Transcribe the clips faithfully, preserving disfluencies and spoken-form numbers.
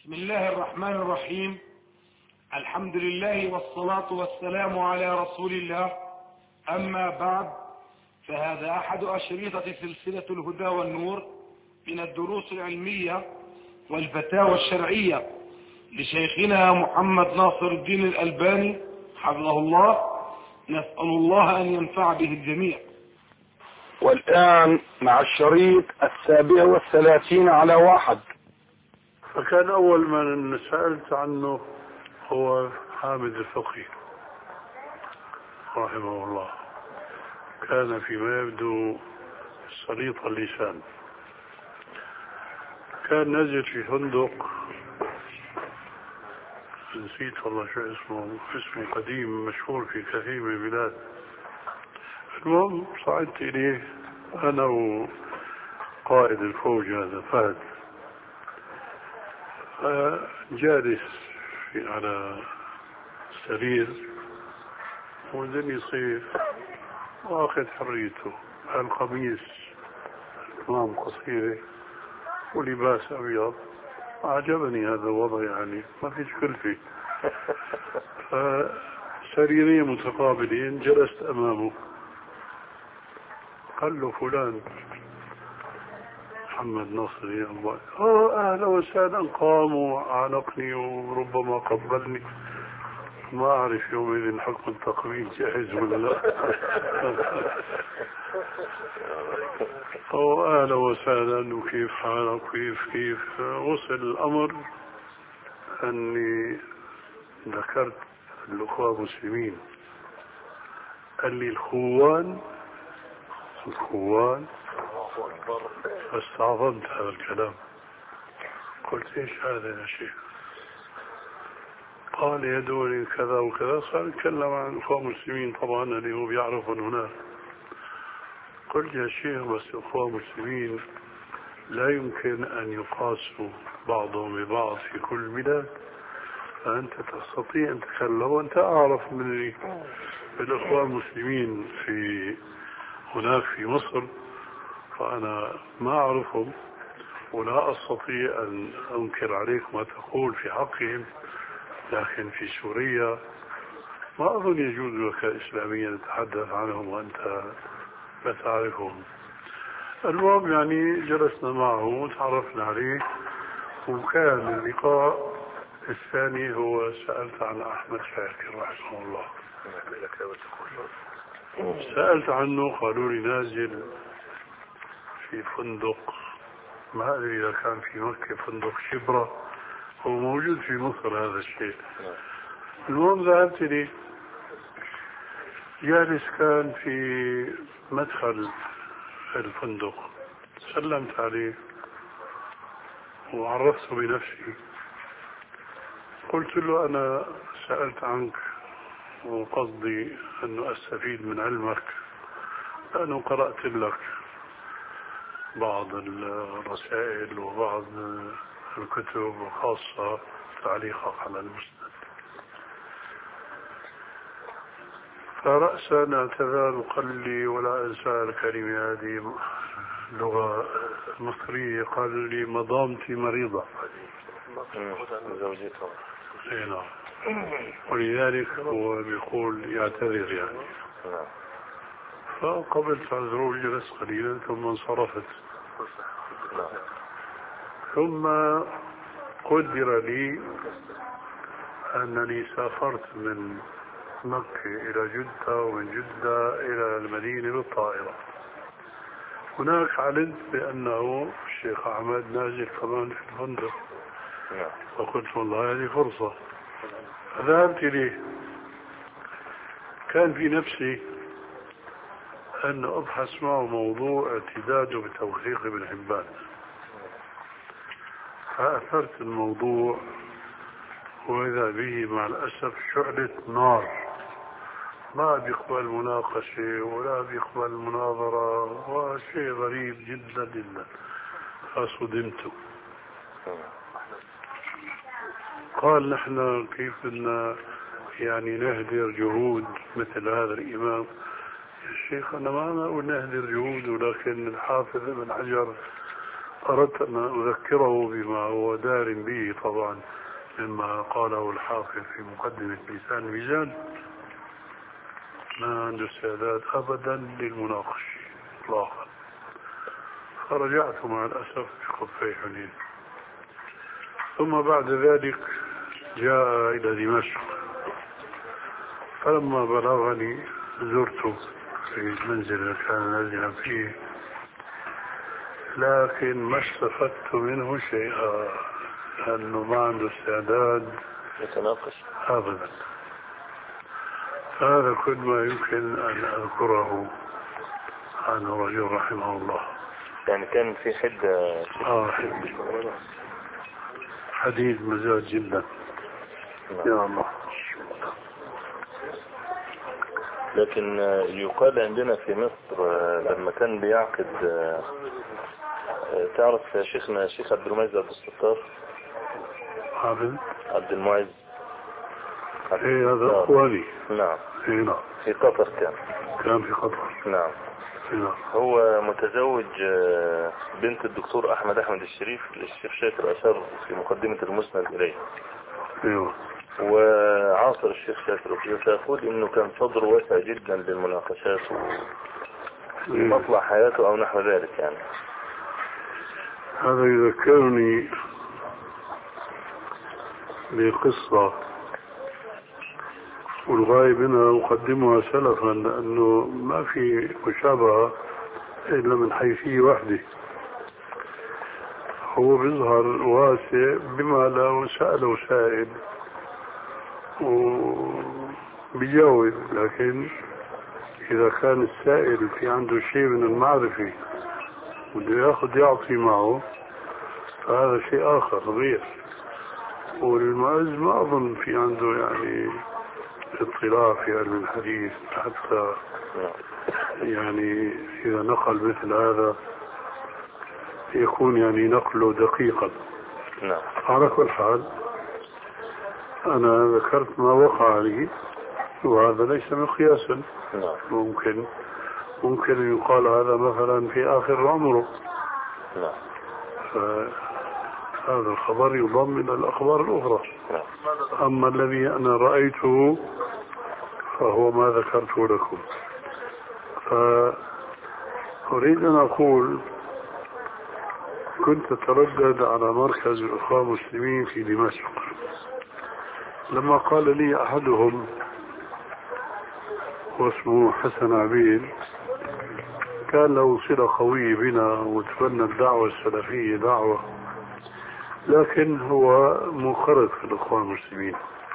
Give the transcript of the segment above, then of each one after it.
بسم الله الرحمن الرحيم. الحمد لله والصلاة والسلام على رسول الله. أما بعد، فهذا أحد أشريطة سلسلة الهدى والنور من الدروس العلمية والفتاوى الشرعية لشيخنا محمد ناصر الدين الألباني حفظه الله. نسأل الله أن ينفع به الجميع. والآن مع الشريط السابع والثلاثين على واحد. فكان أول من سألت عنه هو حامد الفقي رحمه الله. كان فيما يبدو سليط اللسان. كان نزل في فندق، نسيت والله شو اسمه، اسمه قديم مشهور في كثير من البلاد. المهم صعدت إليه أنا وقائد الفوج هذا فهد، جالس على سرير ودني صيف واخذ حريته، القميص كمام قصيرة ولباس أبيض. أعجبني هذا الوضع، يعني ما فيش كلفة. فسريرين متقابلين، جلست أمامه. قال له فلان محمد ناصر يا الله. اه اهلا وسهلا. قام وعانقني وربما قبلني. ما اعرف يومئذ حكم التقبيل جاهز ولا لا. او اهلا وسهلا وكيف حالك كيف كيف. وصل الامر اني ذكرت الاخوة المسلمين. قال لي الخوان الخوان. فاستعظمت هذا الكلام، قلت ايش هذا يا شيخ؟ قال يدوني كذا وكذا. صار يتكلم عن اخوة مسلمين طبعا اللي هو بيعرفهم هناك. قلت يا شيخ بس اخوة مسلمين لا يمكن ان يقاسوا بعضهم ببعض في كل بلاد، فانت تستطيع ان تتكلم وانت اعرف مني بالاخوة المسلمين في هناك في مصر، فأنا ما أعرفهم ولا أستطيع أن أنكر عليك ما تقول في حقهم، لكن في سوريا ما أظن يجوز لك إسلاميا تتحدث عنهم وأنت لا تعرفهم. المهم يعني جلسنا معه وتعرفنا عليه. وكان اللقاء الثاني هو سألت عن أحمد شاكر رحمه الله. سألت عنه، قالوا لي نازل في فندق، ما أدري إذا كان في مكة فندق شبرة، هو موجود في مصر هذا الشيء. المهم ذهبت لي، جالس كان في مدخل الفندق. سلمت عليه وعرفت بنفسي. قلت له أنا سألت عنك وقصدي أن أستفيد من علمك، لأنه قرأت لك بعض الرسائل وبعض الكتب وخاصة تعليقك على المسند. فرأسا اعتذر وقال لي ولا أنسى الكلمة هذه لغة مصرية، قال لي مضامتي مريضة زوجته. نعم. ولذلك هو بيقول يعتذر يعني. فقبلت عذره وجلست قليلا ثم انصرفت. ثم قدر لي أنني سافرت من مكة إلى جدة ومن جدة إلى المدينة بالطائرة. هناك علمت بأنه الشيخ أحمد نازل كمان في الفندق، فقلت والله هذه فرصة. فذهبت إليه. كان في نفسي أن أبحث معه موضوع اعتداده بتوثيق ابن حبان، فأثرت الموضوع وإذا به مع الأسف شعلة نار، ما بيقبل مناقشة ولا بيقبل مناظرة، وشيء غريب جدا جدا. فصدمت. قال نحن كيف بدنا يعني نهدر جهود مثل هذا الإمام. يا شيخ أنا ما أقول نهدر جهود، ولكن الحافظ ابن حجر أردت أن أذكره بما هو دار به طبعا مما قاله الحافظ في مقدمة لسان الميزان. ما عنده استعداد أبدا للمناقشة إطلاقا. فرجعت مع الأسف بخفي حنين. ثم بعد ذلك جاء إلى دمشق، فلما بلغني زرته في المنزل الذي كان نازلا فيه، لكن ما استفدت منه شيئا، لأنه ما عنده استعداد يتناقش أبدا. هذا كل ما يمكن أن أذكره عن رجل رحمه الله. يعني كان في حدة آه حدة حديد مزاج جدا. يا الله. لكن يقال عندنا في مصر لما كان بيعقد، تعرف شيخنا الشيخ عبد المعز عبد الستار عبد عبد المعز ايه هذا اخواني. نعم. ايه نعم. في قطر كان كان في قطر. نعم. إيه نعم. هو متزوج بنت الدكتور احمد احمد الشريف، الشيخ شاكر اشار في مقدمة المسند اليه. ايوه. وعاصر الشيخ شاكر، فيقول انه كان صدره واسع جدا للمناقشات ومطلع حياته او نحو ذلك. يعني هذا يذكرني بقصة والغاية منها أقدمها سلفا، لأنه ما في مشابهة إلا من حيثية واحدة. هو بيظهر واسع بما لو سأله سائل وبيجاوب، لكن إذا كان السائل في عنده شيء من المعرفة وده ياخذ يعطي معه، فهذا شيء آخر غير. والمعز ما أظن في عنده يعني اطلاع في علم الحديث حتى يعني إذا نقل مثل هذا يكون يعني نقله دقيقا. نعم. على كل حال أنا ذكرت ما وقع لي، وهذا ليس مقياسا. نعم. ممكن ممكن أن يقال هذا مثلا في آخر عمره. نعم. فهذا الخبر يضم إلى الأخبار الأخرى. نعم. أما الذي أنا رأيته فهو ما ذكرته لكم. فأريد أن أقول كنت أتردد على مركز الأخوة المسلمين في دمشق، لما قال لي أحدهم واسمه حسن عبيد، كان له صلة قوية بنا وتبنى الدعوة السلفية دعوة، لكن هو منخرط في الأخوة المسلمين.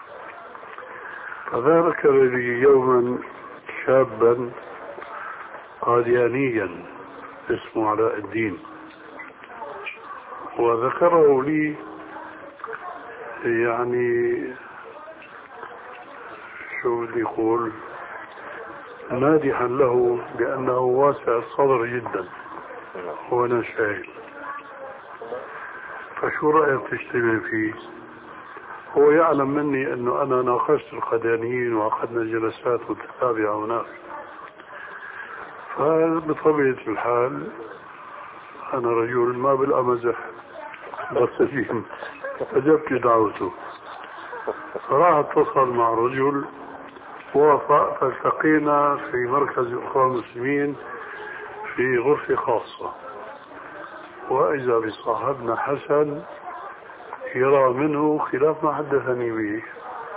فذكر لي يوما شابا قاديانيا اسمه علاء الدين، وذكره لي يعني شو بدي يقول مادحا له بأنه واسع الصدر جدا وأنا شاهد. فشو رأيك تجتمع فيه؟ هو يعلم مني أنه أنا ناقشت القاديانيين وأخذنا جلسات متتابعة هناك، فبطبيعة الحال أنا رجل ما بالأمزح بسجين، فجبت دعوته. فراح اتصل مع رجل وافق، فالتقينا في مركز الأخوة المسلمين في غرفة خاصة، وإذا بصاحبنا حسن يرى منه خلاف ما حدثني به،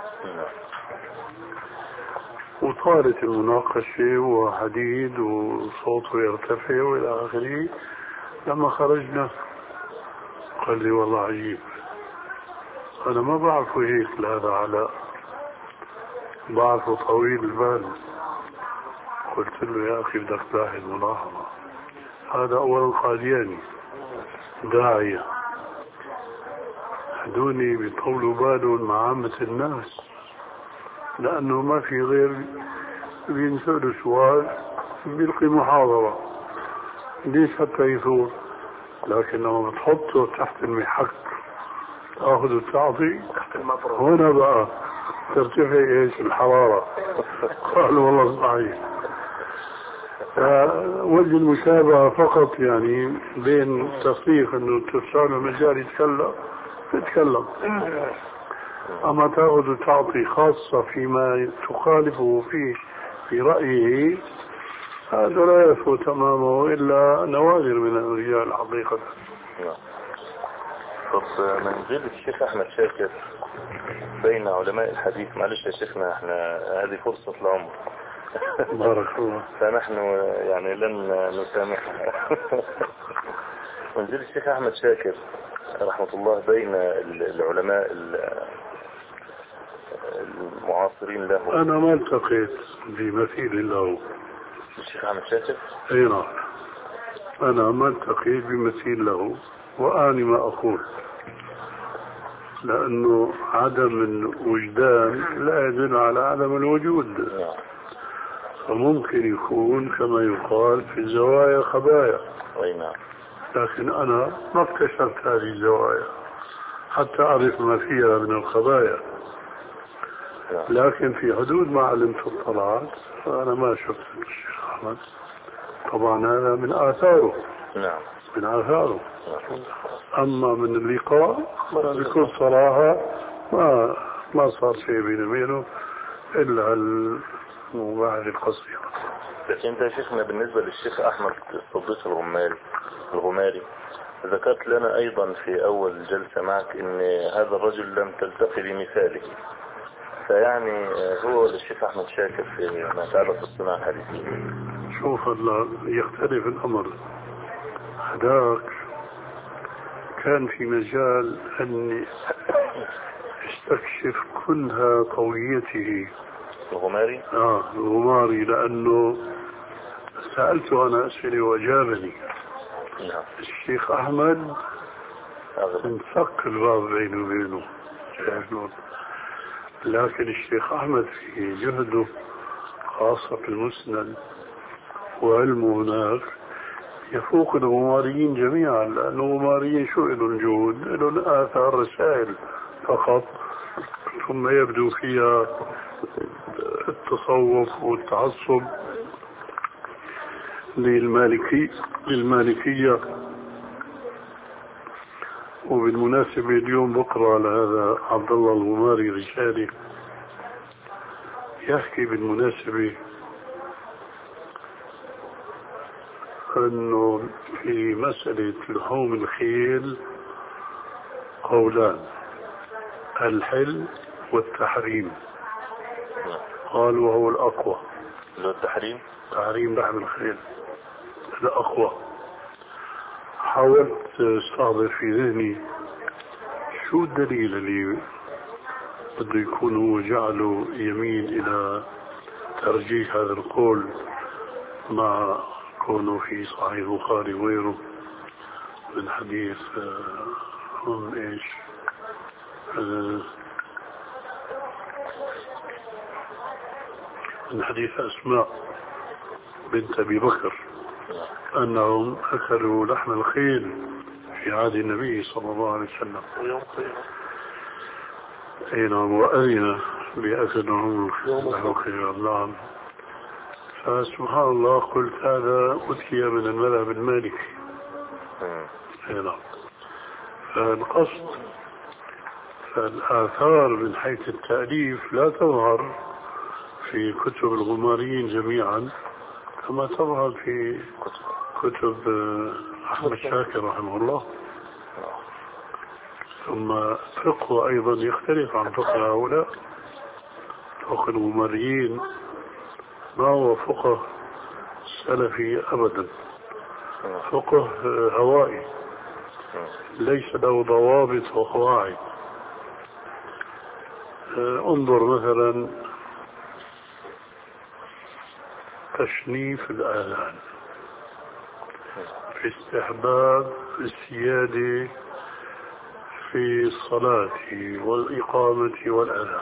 وطالت المناقشة وحديد وصوته يرتفع وإلى آخره. لما خرجنا قال لي والله عجيب، أنا ما بعرفه هيك لهذا علاء، بعرفه طويل البال. قلت له يا أخي بدك تلاحظ ملاحظة، هذا أولا قادياني داعية، هدوني بيطولوا بالهم مع عامة الناس، لأنه ما في غير بينسألوا سؤال بيلقي محاضرة ليش حتى يثور، لكن لما بتحطه تحت المحك تاخذ وتعطي هنا بقى ترتفع ايش الحرارة. قال والله صحيح. وجه المشابهة فقط يعني بين تصريح انه تسعون المجال يتكلم يتكلم، اما تاخذ تعطي خاصة فيما تخالفه فيه في رأيه، هذا لا يثبت امامه الا نوادر من الرجال حقيقة. طب منزل الشيخ احمد شاكر بين علماء الحديث، معلش يا شيخنا احنا هذه فرصة العمر بارك الله. فنحن يعني لن نسامحها. منزل الشيخ احمد شاكر رحمة الله بين العلماء المعاصرين له. انا ما التقيت بمثيل له. الشيخ احمد شاكر؟ اي نعم، انا ما التقيت بمثيل له، واني ما اقول لانه عدم الوجدان لا يدل على عدم الوجود، فممكن يكون كما يقال في الزوايا خبايا، لكن انا ما اكتشفت هذه الزوايا حتى اعرف ما فيها من الخبايا، لكن في حدود ما علمت اطلعت، فانا ما شفت الشيخ احمد. طبعا هذا من اثاره، نعم من اثاره. اما من اللقاء بكل صراحة ما ما صار شيء بيني وبينه الا المباعد القصيرة. لكن انت يا شيخنا بالنسبة للشيخ احمد الصديق الغماري الغماري ذكرت لنا ايضا في اول جلسة معك ان هذا الرجل لم تلتقي بمثاله، فيعني هو الشيخ احمد شاكر في ما يتعلق بالصناعة الحديثية. شوف الله يختلف الامر، هذاك كان في مجال اني استكشف كنها قويته الغماري. اه الغماري، لانه سألته انا اسئلة واجابني. نعم. الشيخ احمد انفك الباب بينه وبينه، لكن الشيخ احمد في جهده خاصة في المسند وعلمه هناك يفوق الغماريين جميعا، لأنه الغماريين شو إلوا الجهود؟ إلوا آثار رسائل فقط، ثم يبدو فيها التصوف والتعصب للمالكي للمالكية. وبالمناسبة اليوم بقرأ لهذا عبد الله الغماري رسالة يحكي بالمناسبة أنه في مسألة لحوم الخيل قولان، الحل والتحريم. قال وهو الأقوى. التحريم؟ تحريم لحم الخيل الأقوى. حاولت استحضر في ذهني شو الدليل اللي بده يكون هو جعله يميل إلى ترجيح هذا القول مع كونه في صحيح البخاري وغيره من حديث هم ايش من حديث أسماء بنت أبي بكر أنهم أكلوا لحم الخيل في عهد النبي صلى الله عليه وسلم. أي نعم، وأذن بأكلهم لحم الخيل. نعم. فسبحان الله قلت هذا أتي من المذهب المالكي. أي نعم. فالقصد فالآثار من حيث التأليف لا تظهر في كتب الغماريين جميعا كما تظهر في كتب أحمد شاكر رحمه الله. ثم فقه أيضا يختلف عن فقه هؤلاء. فقه الغماريين ما هو فقه سلفي أبدا، فقه هوائي ليس له ضوابط وقواعد. انظر مثلا تشنيف الآذان في استحباب السيادة في الصلاة والإقامة والأذان.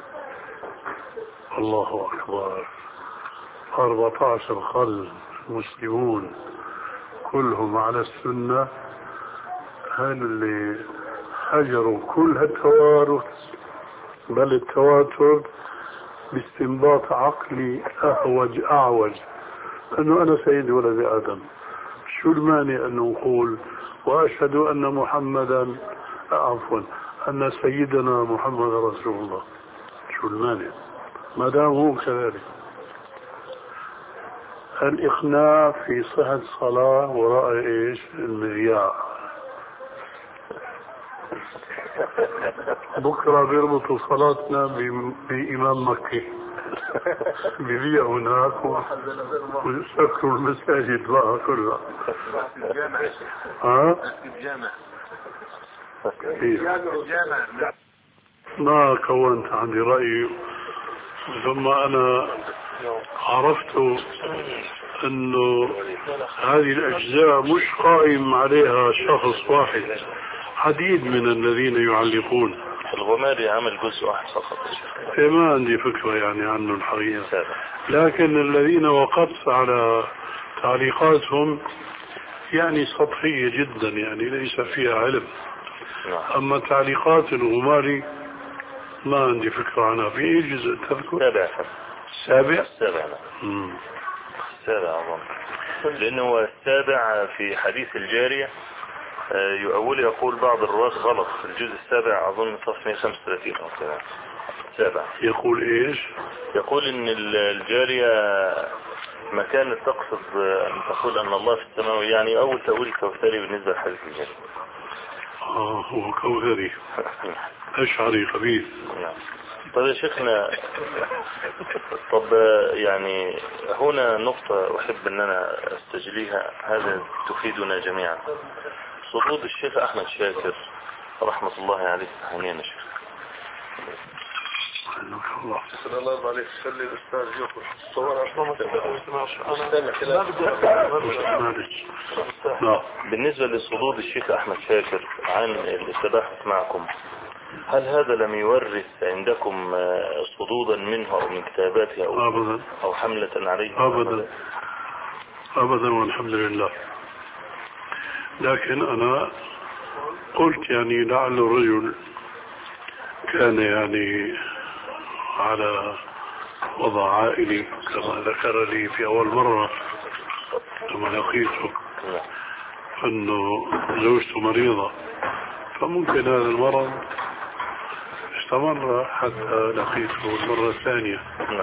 الله أكبر، أربعة عشر قرن مسلمون كلهم على السنة، هل اللي حجروا كل هالتوارث بل التواتر باستنباط عقلي أهوج أعوج أنه أنا سيد ولد آدم، شو المانع أنه نقول وأشهد أن محمدا عفوا أن سيدنا محمد رسول الله؟ شو المانع ما دام هو كذلك؟ الإقناع في صحة الصلاة وراء إيش؟ المذياع. بكرة بيربطوا صلاتنا بإمام مكي ببيع هناك ويسكروا المساجد بقى كلها. ها؟ ما كونت عندي رأي، ثم أنا عرفت أنه هذه الأجزاء مش قائم عليها شخص واحد، عديد من الذين يعلقون. الغماري عمل جزء واحد فقط. ما عندي فكرة يعني عنه الحقيقة، لكن الذين وقفت على تعليقاتهم يعني سطحية جدا، يعني ليس فيها علم. أما تعليقات الغماري ما عندي فكرة عنها. في أي جزء تذكر؟ سابع. سابع؟ سابع نعم. سابع أظن، لأنه السابع في حديث الجارية يؤول يقول بعض الرواة غلط في الجزء السابع، أظن صفحة مئة وخمسة وثلاثين أو كذا. سابع يقول إيش؟ يقول إن الجارية ما كانت تقصد أن تقول أن الله في السماء، يعني أول تأويل كوثري بالنسبة لحديث الجارية. آه هو كوثري أشعري خبيث. نعم. طيب يا شيخنا، طب يعني هنا نقطة أحب أن أنا أستجليها، هذا تفيدنا جميعا. صدود الشيخ أحمد شاكر رحمة الله عليه. هنينا شيخ الله الله عليك. خلي الأستاذ يأخذ صور أنا. بالنسبة لصدود الشيخ أحمد شاكر عن التباحث معكم، هل هذا لم يورث عندكم صدودا منه أو من كتاباته أو, أبدا. أو حملة عليه؟ أبدا أبدا والحمد لله. لكن أنا قلت يعني لعل الرجل كان يعني على وضع عائلي كما ذكر لي في أول مرة لما لقيته أنه زوجته مريضة، فممكن هذا المرض استمر حتى لقيته المرة الثانية،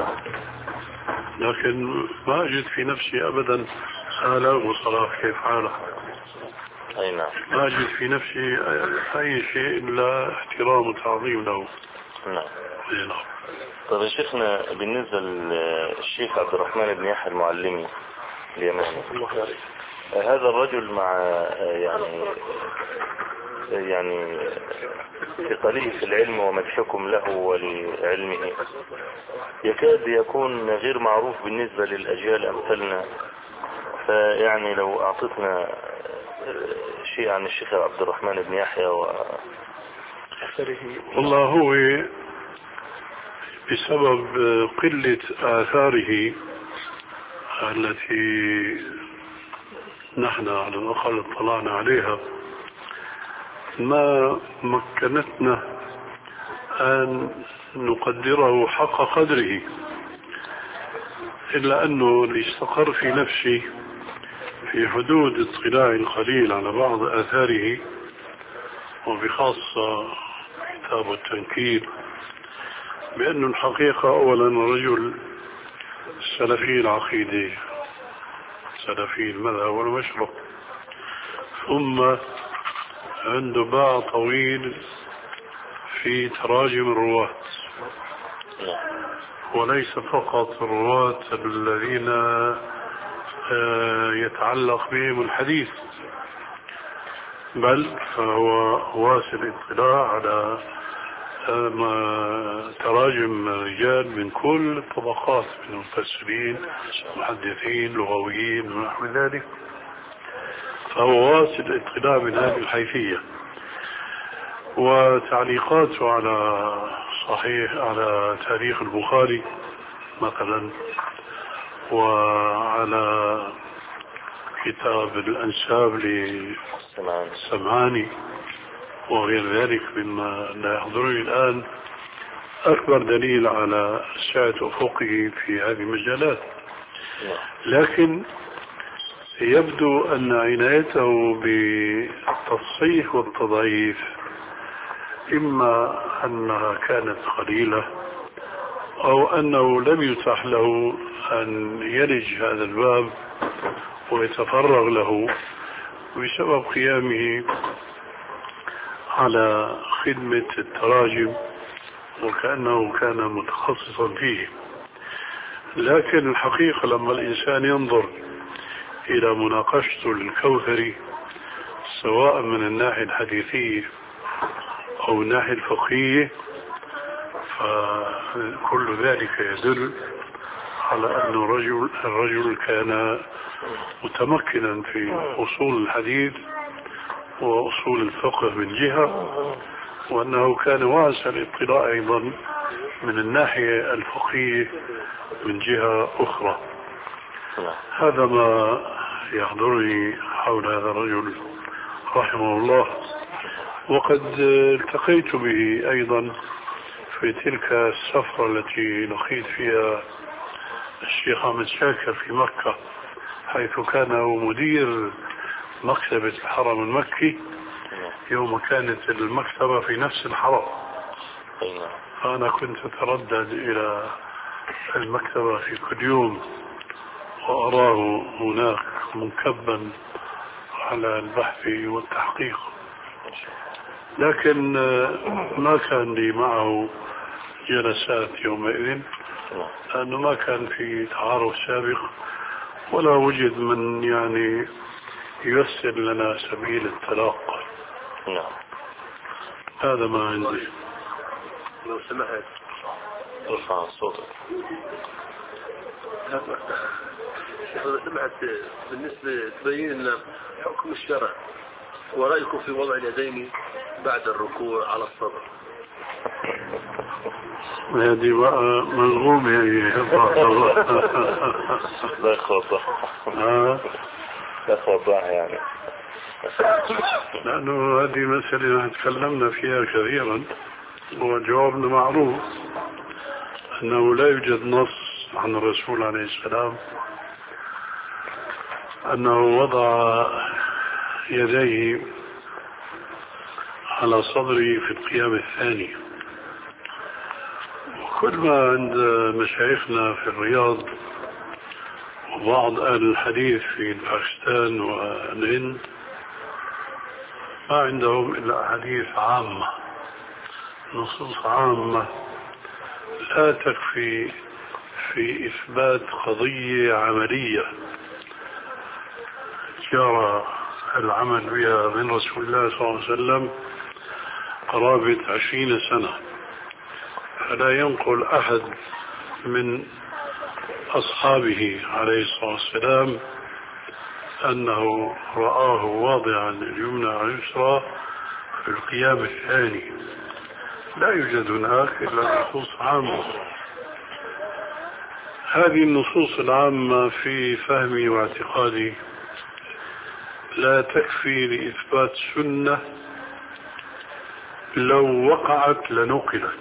لكن ما أجد في نفسي أبدا آلاء وصلاح كيف حاله. أي نعم. ما أجد في نفسي أي شيء إلا احترام وتعظيم له. نعم. أي نعم. طيب يا شيخنا، بالنسبة للشيخ عبد الرحمن بن يحيى المعلمي اليماني، هذا الرجل مع يعني يعني ثقله في العلم ومدحكم له ولعلمه يكاد يكون غير معروف بالنسبة للأجيال أمثلنا، فيعني لو أعطتنا شيء عن الشيخ عبد الرحمن بن يحيى وأثره. والله هو بسبب قلة آثاره التي نحن على الأقل اطلعنا عليها ما مكنتنا أن نقدره حق قدره، إلا أنه اللي استقر في نفسي في حدود اطلاع القليل على بعض آثاره، وبخاصة كتاب التنكيل، بأن الحقيقة أولا رجل سلفي العقيدة سلفي المذهب والمشرب، ثم عنده باع طويل في تراجم الرواة، وليس فقط الرواة الذين يتعلق بهم الحديث، بل فهو واسع الاطلاع على تراجم رجال من كل الطبقات من المفسرين محدثين لغويين ونحو ذلك، فهو واسع الاطلاع من هذه الحيثية. وتعليقاته على صحيح على تاريخ البخاري مثلا، وعلى كتاب الأنساب للسمعاني وغير ذلك مما لا يحضرني الآن، أكبر دليل على سعة أفقه في هذه المجالات. لكن يبدو أن عنايته بالتصحيح والتضعيف إما أنها كانت قليلة أو أنه لم يتاح له أن يلج هذا الباب ويتفرغ له بسبب قيامه على خدمة التراجم وكأنه كان متخصصا فيه. لكن الحقيقة لما الإنسان ينظر إلى مناقشته الكوثري سواء من الناحية الحديثية أو الناحية الفقهية فكل ذلك يدل على أن الرجل, الرجل كان متمكنا في أصول الحديث وأصول الفقه من جهة وأنه كان واسع الاطلاع أيضا من الناحية الفقهية من جهة أخرى. هذا ما يحضرني حول هذا الرجل رحمه الله. وقد التقيت به أيضا في تلك السفرة التي لقيت فيها الشيخ أحمد شاكر في مكة حيث كان مدير مكتبة الحرم المكي يوم كانت المكتبة في نفس الحرم. فأنا كنت أتردد إلى المكتبة في كل يوم وأراه هناك منكبا على البحث والتحقيق، لكن ما كان لي معه جلسات يومئذ لأنه ما كان في تعارف سابق ولا وجد من يعني ييسر لنا سبيل التلاقى. نعم. هذا ما عندي. لو سمحت ارفع صوتك. لو سمحت بالنسبة تبين لنا حكم الشرع ورأيكم في وضع اليدين بعد الركوع على الصدر. هذه بقى ملغوم يعني. لا يخوضع لا يخوضع يعني لأنه هذه مسألة تكلمنا فيها كثيرا وجوابنا معروف أنه لا يوجد نص عن الرسول عليه السلام أنه وضع يديه على صدري في القيام الثاني. وكل ما عند مشايخنا في الرياض وبعض أهل الحديث في باكستان والهند ما عندهم إلا أحاديث عامة، نصوص عامة لا تكفي في إثبات قضية عملية جرى العمل بها من رسول الله صلى الله عليه وسلم قرابة عشرين سنة. فلا ينقل أحد من أصحابه عليه الصلاة والسلام أنه رآه واضعا اليمنى على اليسرى في القيام الثاني. لا يوجد هناك إلا نصوص عامة. هذه النصوص العامة في فهمي واعتقادي لا تكفي لإثبات سنة لو وقعت لنقلت،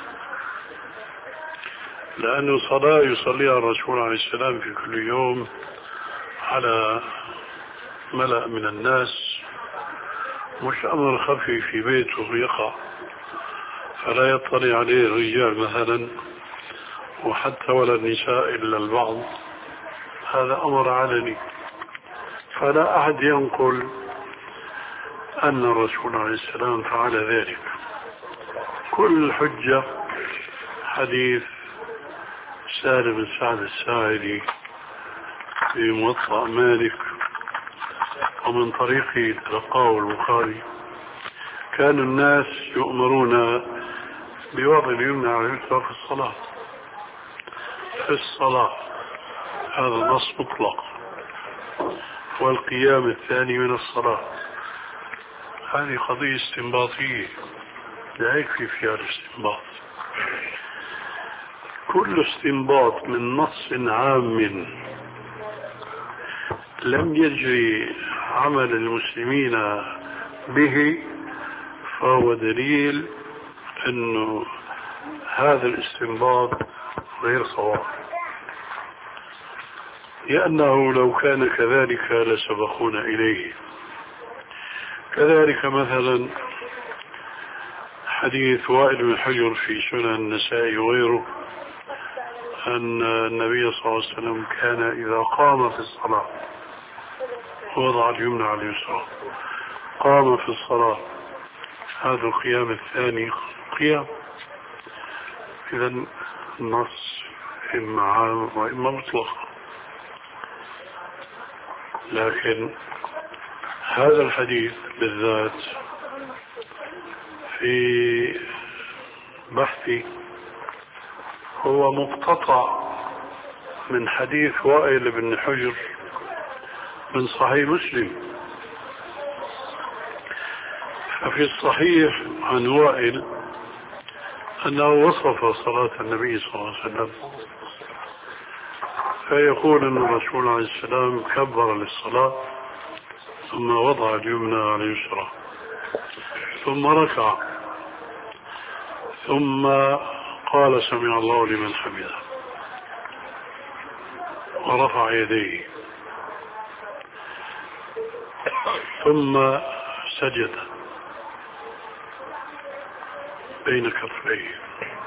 لأنه صلاة يصليها الرسول عليه السلام في كل يوم على ملأ من الناس مش أمر خفي في بيته يقع فلا يطلع عليه الرجال مثلا وحتى ولا النساء إلا البعض، هذا أمر علني. فلا أحد ينقل أن الرسول عليه السلام فعل ذلك. كل حجة حديث سالم بن سعد الساعدي في موطأ مالك ومن طريقه تلقاه البخاري كان الناس يؤمرون بوضع اليمنى على اليسرى في الصلاة في الصلاة هذا نص مطلق، والقيام الثاني من الصلاة هذه قضية استنباطية لا يكفي فيها الاستنباط. كل استنباط من نص عام لم يجري عمل المسلمين به فهو دليل أنه هذا الاستنباط غير صواب. لأنه لو كان كذلك لسبقونا إليه. كذلك مثلا حديث وائل بن حجر في سنن النسائي وغيره أن النبي صلى الله عليه وسلم كان إذا قام في الصلاة وضع اليمنى على اليسرى، قام في الصلاة، هذا القيام الثاني قيام. إذا النص إما عام وإما مطلق، لكن هذا الحديث بالذات في بحثي هو مقتطع من حديث وائل بن حجر من صحيح مسلم. ففي الصحيح عن وائل أنه وصف صلاة النبي صلى الله عليه وسلم فيقول أن الرسول عليه السلام كبر للصلاة ثم وضع اليمنى على اليسرى ثم ركع ثم قال سمع الله لمن حمده ورفع يديه ثم سجد بين كفيه.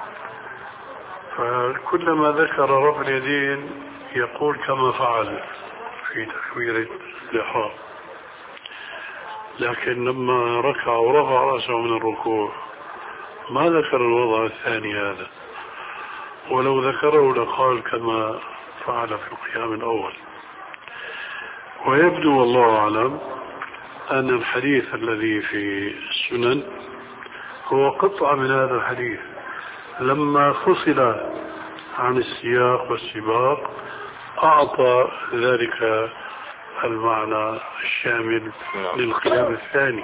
فكلما ذكر رفع اليدين يقول كما فعل في تكبيرة الإحرام، لكن لما ركع ورفع رأسه من الركوع ما ذكر الوضع الثاني هذا، ولو ذكره لقال كما فعل في القيام الأول. ويبدو والله أعلم أن الحديث الذي في السنن هو قطعة من هذا الحديث لما فصل عن السياق والسباق أعطى ذلك المعنى الشامل للقيام الثاني.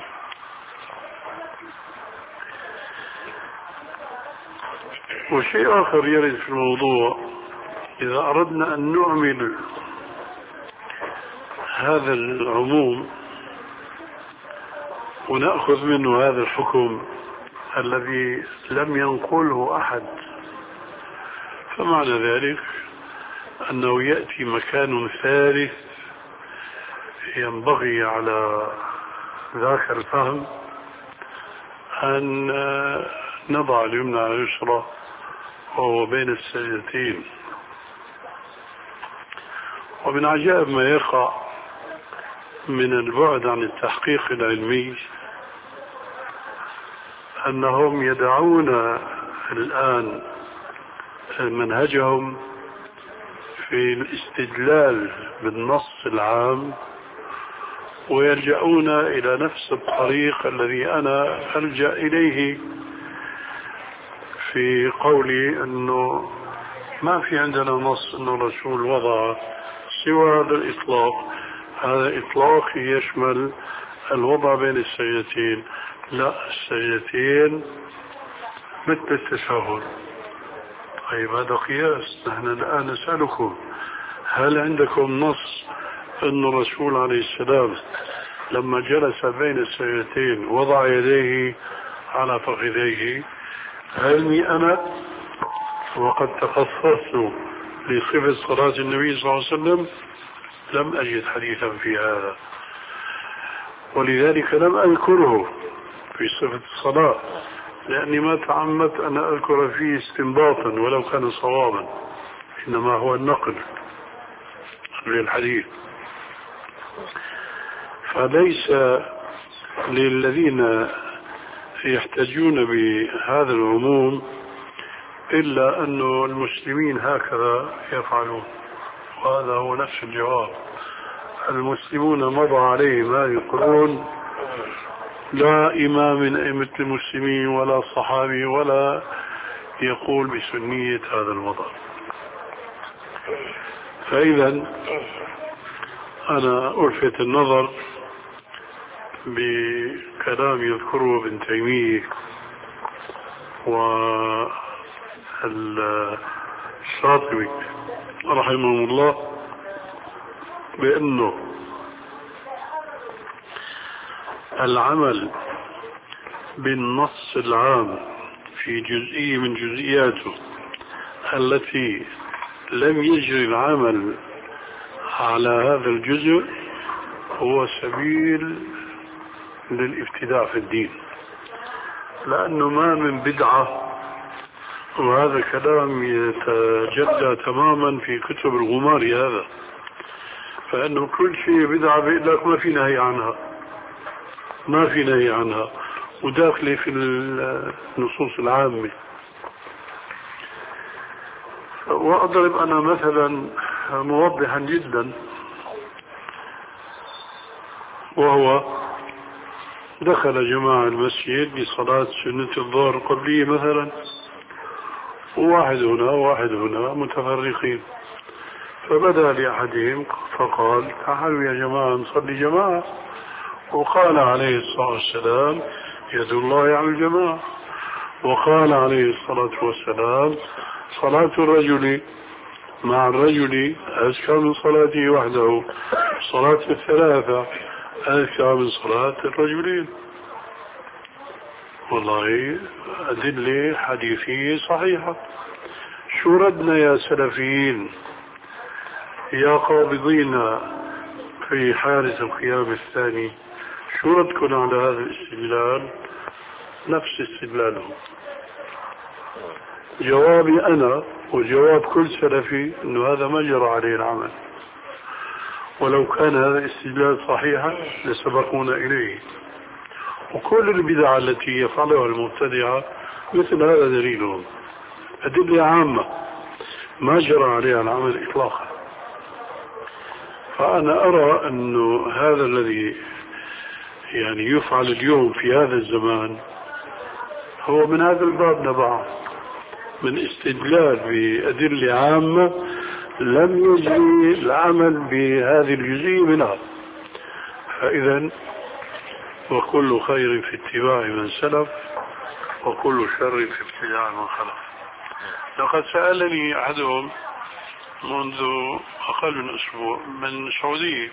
وشيء آخر يرد في الموضوع، إذا أردنا أن نعمل هذا العموم ونأخذ منه هذا الحكم الذي لم ينقله أحد، فمعنى ذلك أنه يأتي مكان ثالث ينبغي على ذاك الفهم أن نضع اليمنى على اليسرى وهو بين السجدتين. ومن عجائب ما يقع من البعد عن التحقيق العلمي أنهم يدعون الآن منهجهم في الاستدلال بالنص العام ويرجعون إلى نفس الطريق الذي أنا ألجأ إليه في قولي أنه ما في عندنا نص أنه الرسول وضع سوى هذا الإطلاق. هذا إطلاق يشمل الوضع بين السجدتين، لا السجدتين مثل التشهد. طيب هذا قياس. نحن الآن نسألكم هل عندكم نص أن الرسول عليه السلام لما جلس بين السجدتين وضع يديه على فخذيه؟ علمي أنا وقد تخصصت لصفة صلاة النبي صلى الله عليه وسلم لم أجد حديثا في هذا، ولذلك لم أذكره في صفة الصلاة، لأني ما تعمدت أن أذكر فيه استنباطا ولو كان صوابا، إنما هو النقل للحديث. فليس للذين يحتجون بهذا العموم إلا أن المسلمين هكذا يفعلون، وهذا هو نفس الجواب. المسلمون مضى عليه ما يقولون لا إمام من أئمة المسلمين ولا صحابي ولا يقول بسنية هذا الوضع. فإذا أنا ألفت النظر بكلام يذكره ابن تيمية والشاطبي رحمه الله بأنه العمل بالنص العام في جزئية من جزئياته التي لم يجري العمل على هذا الجزء هو سبيل للابتداع في الدين، لأنه ما من بدعة، وهذا كلام يتجلى تماما في كتب الغمار هذا، فإنه كل شيء بدعة بيقول لك ما في نهي عنها، ما في نهي عنها، وداخله في النصوص العامة. وأضرب أنا مثلا موضحا جدا، وهو دخل جماعة المسجد لصلاة سنة الظهر القبلية مثلا، وواحد هنا وواحد هنا متفرقين، فبدأ لأحدهم فقال تعالوا يا جماعة نصلي جماعة، وقال عليه الصلاة والسلام يد الله على الجماعة، وقال عليه الصلاة والسلام صلاة الرجل مع الرجل أزكى من صلاته وحده، صلاة الثلاثة أزكى من صلاة الرجلين. والله أدلة حديثية صحيحة. شو ردنا يا سلفيين يا قابضين في حالة القيام الثاني؟ شو ردكم على هذا الاستدلال؟ نفس استدلاله. جوابي أنا وجواب كل سلفي أنه هذا ما جرى عليه العمل، ولو كان هذا الاستدلال صحيحا لسبقونا إليه. وكل البدع التي يفعلها المبتدعة مثل هذا دليلهم، أدلة عامة ما جرى عليها العمل إطلاقا. فأنا أرى أنه هذا الذي يعني يفعل اليوم في هذا الزمان هو من هذا الباب نبع، من استدلال بأدلة عامة لم يجري العمل بهذه الجزئية منها. فإذا وكل خير في اتباع من سلف، وكل شر في ابتداع من خلف. لقد سألني أحدهم منذ أقل من أسبوع من السعودية،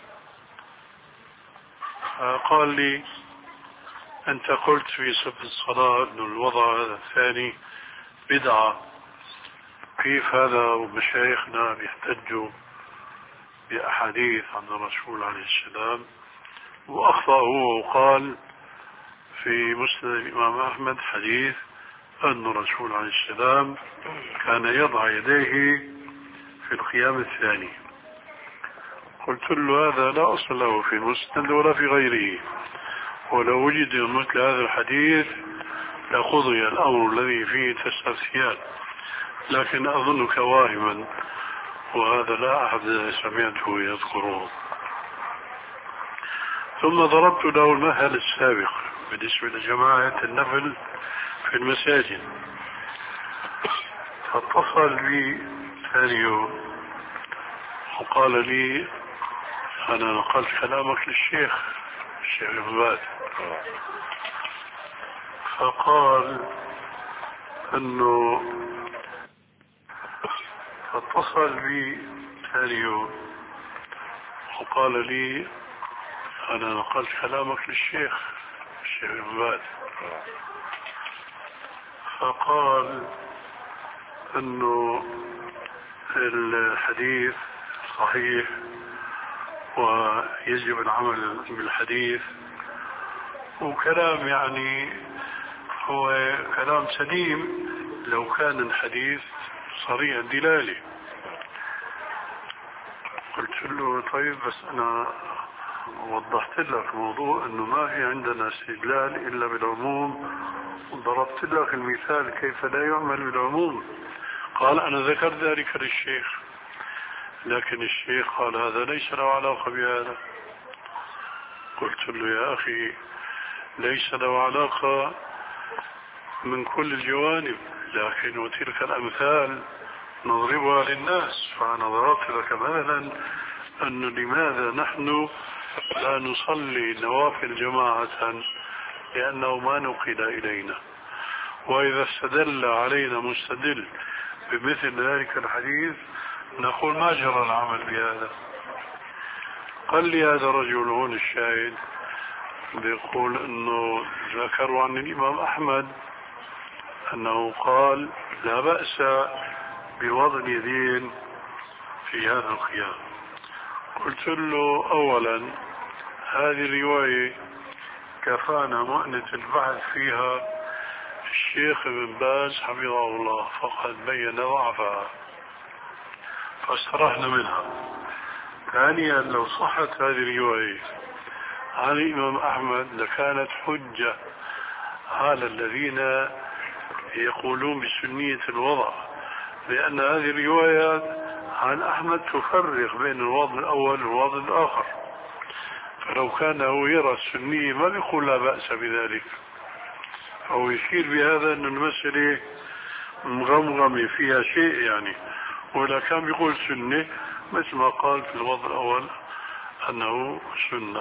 قال لي أنت قلت في صفة الصلاة أن الوضع هذا الثاني بدعة، كيف هذا ومشايخنا بيحتجوا بأحاديث عن الرسول عليه السلام؟ وأخطأ هو وقال في مسند الإمام أحمد حديث أن الرسول عليه السلام كان يضع يديه في القيام الثاني. قلت له هذا لا أصل له في المسند ولا في غيره، ولو وجد مثل هذا الحديث لقضي الأمر الذي فيه تستفتيان، لكن أظنك واهما، وهذا لا أحد سمعته يذكره. ثم ضربت له المثل السابق بالنسبة لجماعة النفل في المساجد، فاتصل بي ثاني يوم وقال لي أنا نقلت كلامك للشيخ الشيخ ابن باز، فقال أنه فاتصل بي ثاني يوم وقال لي أنا نقلت كلامك للشيخ الشيخ ابن باز، فقال أنه الحديث صحيح ويجب العمل بالحديث، وكلام يعني هو كلام سليم لو كان الحديث صريح الدلالة. قلت له طيب بس أنا وضحت لك الموضوع أنه ما في عندنا استدلال إلا بالعموم، وضربت لك المثال كيف لا يعمل بالعموم. قال أنا ذكرت ذلك للشيخ، لكن الشيخ قال هذا ليس له علاقة بهذا. قلت له يا أخي ليس له علاقة من كل الجوانب، لكن وتلك الأمثال نضربها للناس. فأنا ضربت لك مثلا أنه لماذا نحن لا نصلي نوافل جماعة، لأنه ما نقل إلينا، وإذا استدل علينا مستدل بمثل ذلك الحديث نقول ما جرى العمل بهذا. قال لي هذا رجل هون الشاهد بيقول أنه ذكروا عن الإمام أحمد أنه قال لا بأس بوضع اليدين في هذا القيام. قلت له أولا هذه الرواية كفانا مؤنة البحث فيها الشيخ ابن باز حفظه الله فقد بين ضعفها فاسترحنا منها. ثانيا لو صحت هذه الرواية عن الإمام أحمد لكانت حجة على الذين يقولون بسنية الوضع، لأن هذه الروايات عن أحمد تفرق بين الوضع الأول والوضع الآخر، فلو كان هو يرى السنية ما يقول لا بأس بذلك. أو يشير بهذا أن المسألة مغمغمة فيها شيء يعني، ولا كان بيقول سنة مثل ما قال في الوضع الأول أنه سنة.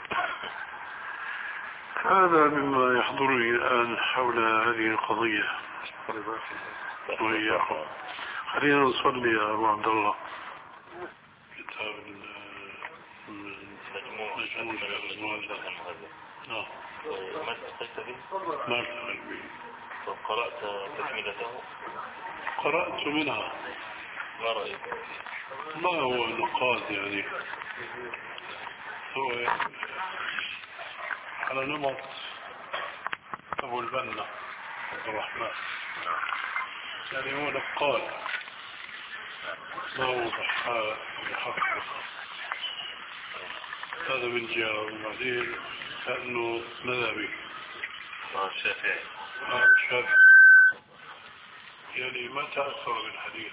هذا مما يحضرني الآن حول هذه القضية وإياكم. خلينا نصلي يا أبو عبد الله. كتاب ما التقيت به؟ ما التقيت به. قرأت تكملته؟ قرأت منها. ما رأيك؟ ما هو نقاط يعني، هو على نمط أبو البنا عبد الرحمن، يعني هو نقال ما هو بحاء محقق. هذا من جهة، وبعدين كأنه مذهبي الشافعي شافعي يعني ما تأثر بالحديث،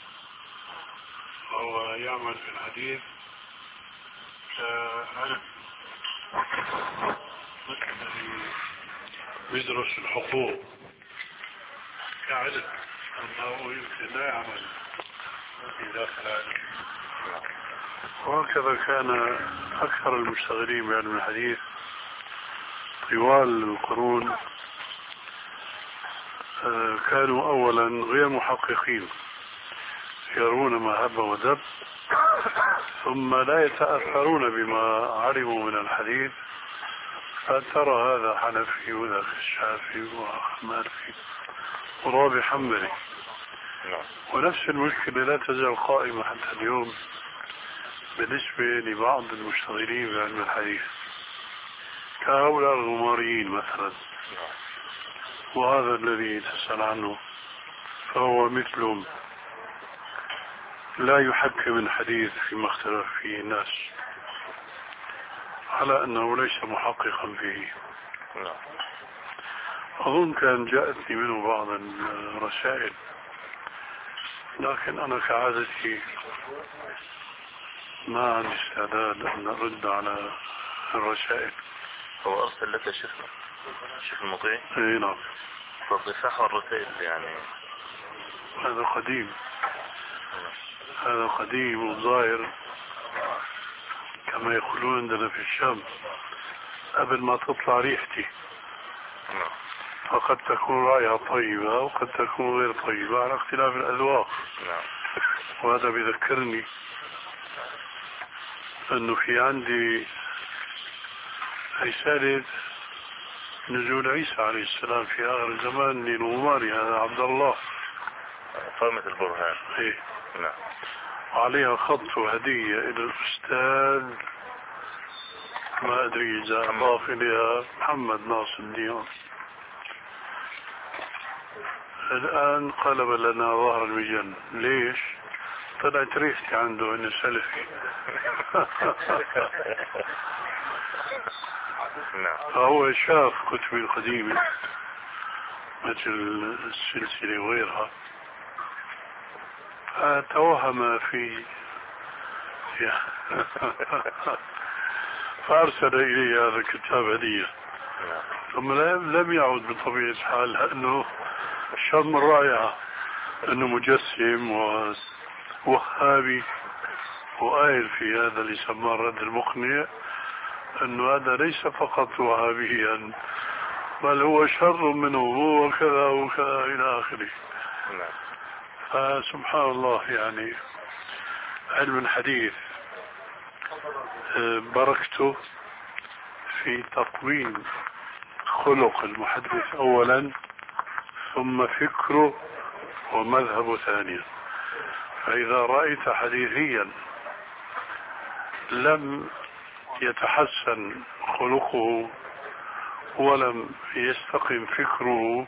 هو يعمل في الحديث كعلم يدرس الحقوق كعلم، أنه يمكن لا يعمل في داخل علم. وهكذا كان أكثر المشتغلين بعلم الحديث طوال القرون كانوا أولا غير محققين، يرون ما هب ودب، ثم لا يتأثرون بما علموا من الحديث، فترى هذا حنفي وذاك الشافعي ومالكي ورابي حنبلي. ونفس المشكلة لا تزال قائمة حتى اليوم بالنسبة لبعض المشتغلين بعلم الحديث كهؤلاء الغماريين مثلا، وهذا الذي تسأل عنه فهو مثلهم لا يحكم الحديث فيما اختلف فيه الناس على أنه ليس محققا فيه. أظن كان جاءتني منه بعض الرسائل، لكن أنا كعادتي ما عندي استعداد أن أرد على الرسائل. هو أرسل لك شيخ شيخ المطيع؟ اي نعم. فالضفاح والرسائل يعني هذا قديم، هذا قديم والظاهر كما يقولون عندنا في الشام قبل ما تطلع ريحتي، فقد تكون رائحة طيبة وقد تكون غير طيبة على اختلاف الأذواق. وهذا بيذكرني أنه في عندي رسالة نزول عيسى عليه السلام في آخر الزمان للغماري هذا عبد الله قامة البرهان. إيه. نعم. وعليها خط هدية إلى الأستاذ ما أدري إذا أضاف إليها محمد ناصر الدين. الآن قلب لنا ظهر المجن. ليش؟ طلعت ريحتي عنده إنه سلفي. فهو شاف كتبي القديمة مثل السلسلة وغيرها، فتوهم في فأرسل إلي هذا الكتاب هدية، ثم لم يعد بطبيعة الحال لأنه شم الرائعة أنه مجسم ووهابي، وقايل في هذا اللي سماه الرد المقنع أنه هذا ليس فقط وهابيا بل هو شر منه هو وكذا وكذا إلى آخره. فسبحان الله يعني علم الحديث بركته في تطوين خلق المحدث أولا ثم فكره ومذهبه ثانيا. فإذا رأيت حديثيا لم يتحسن خلقه ولم يستقم فكره،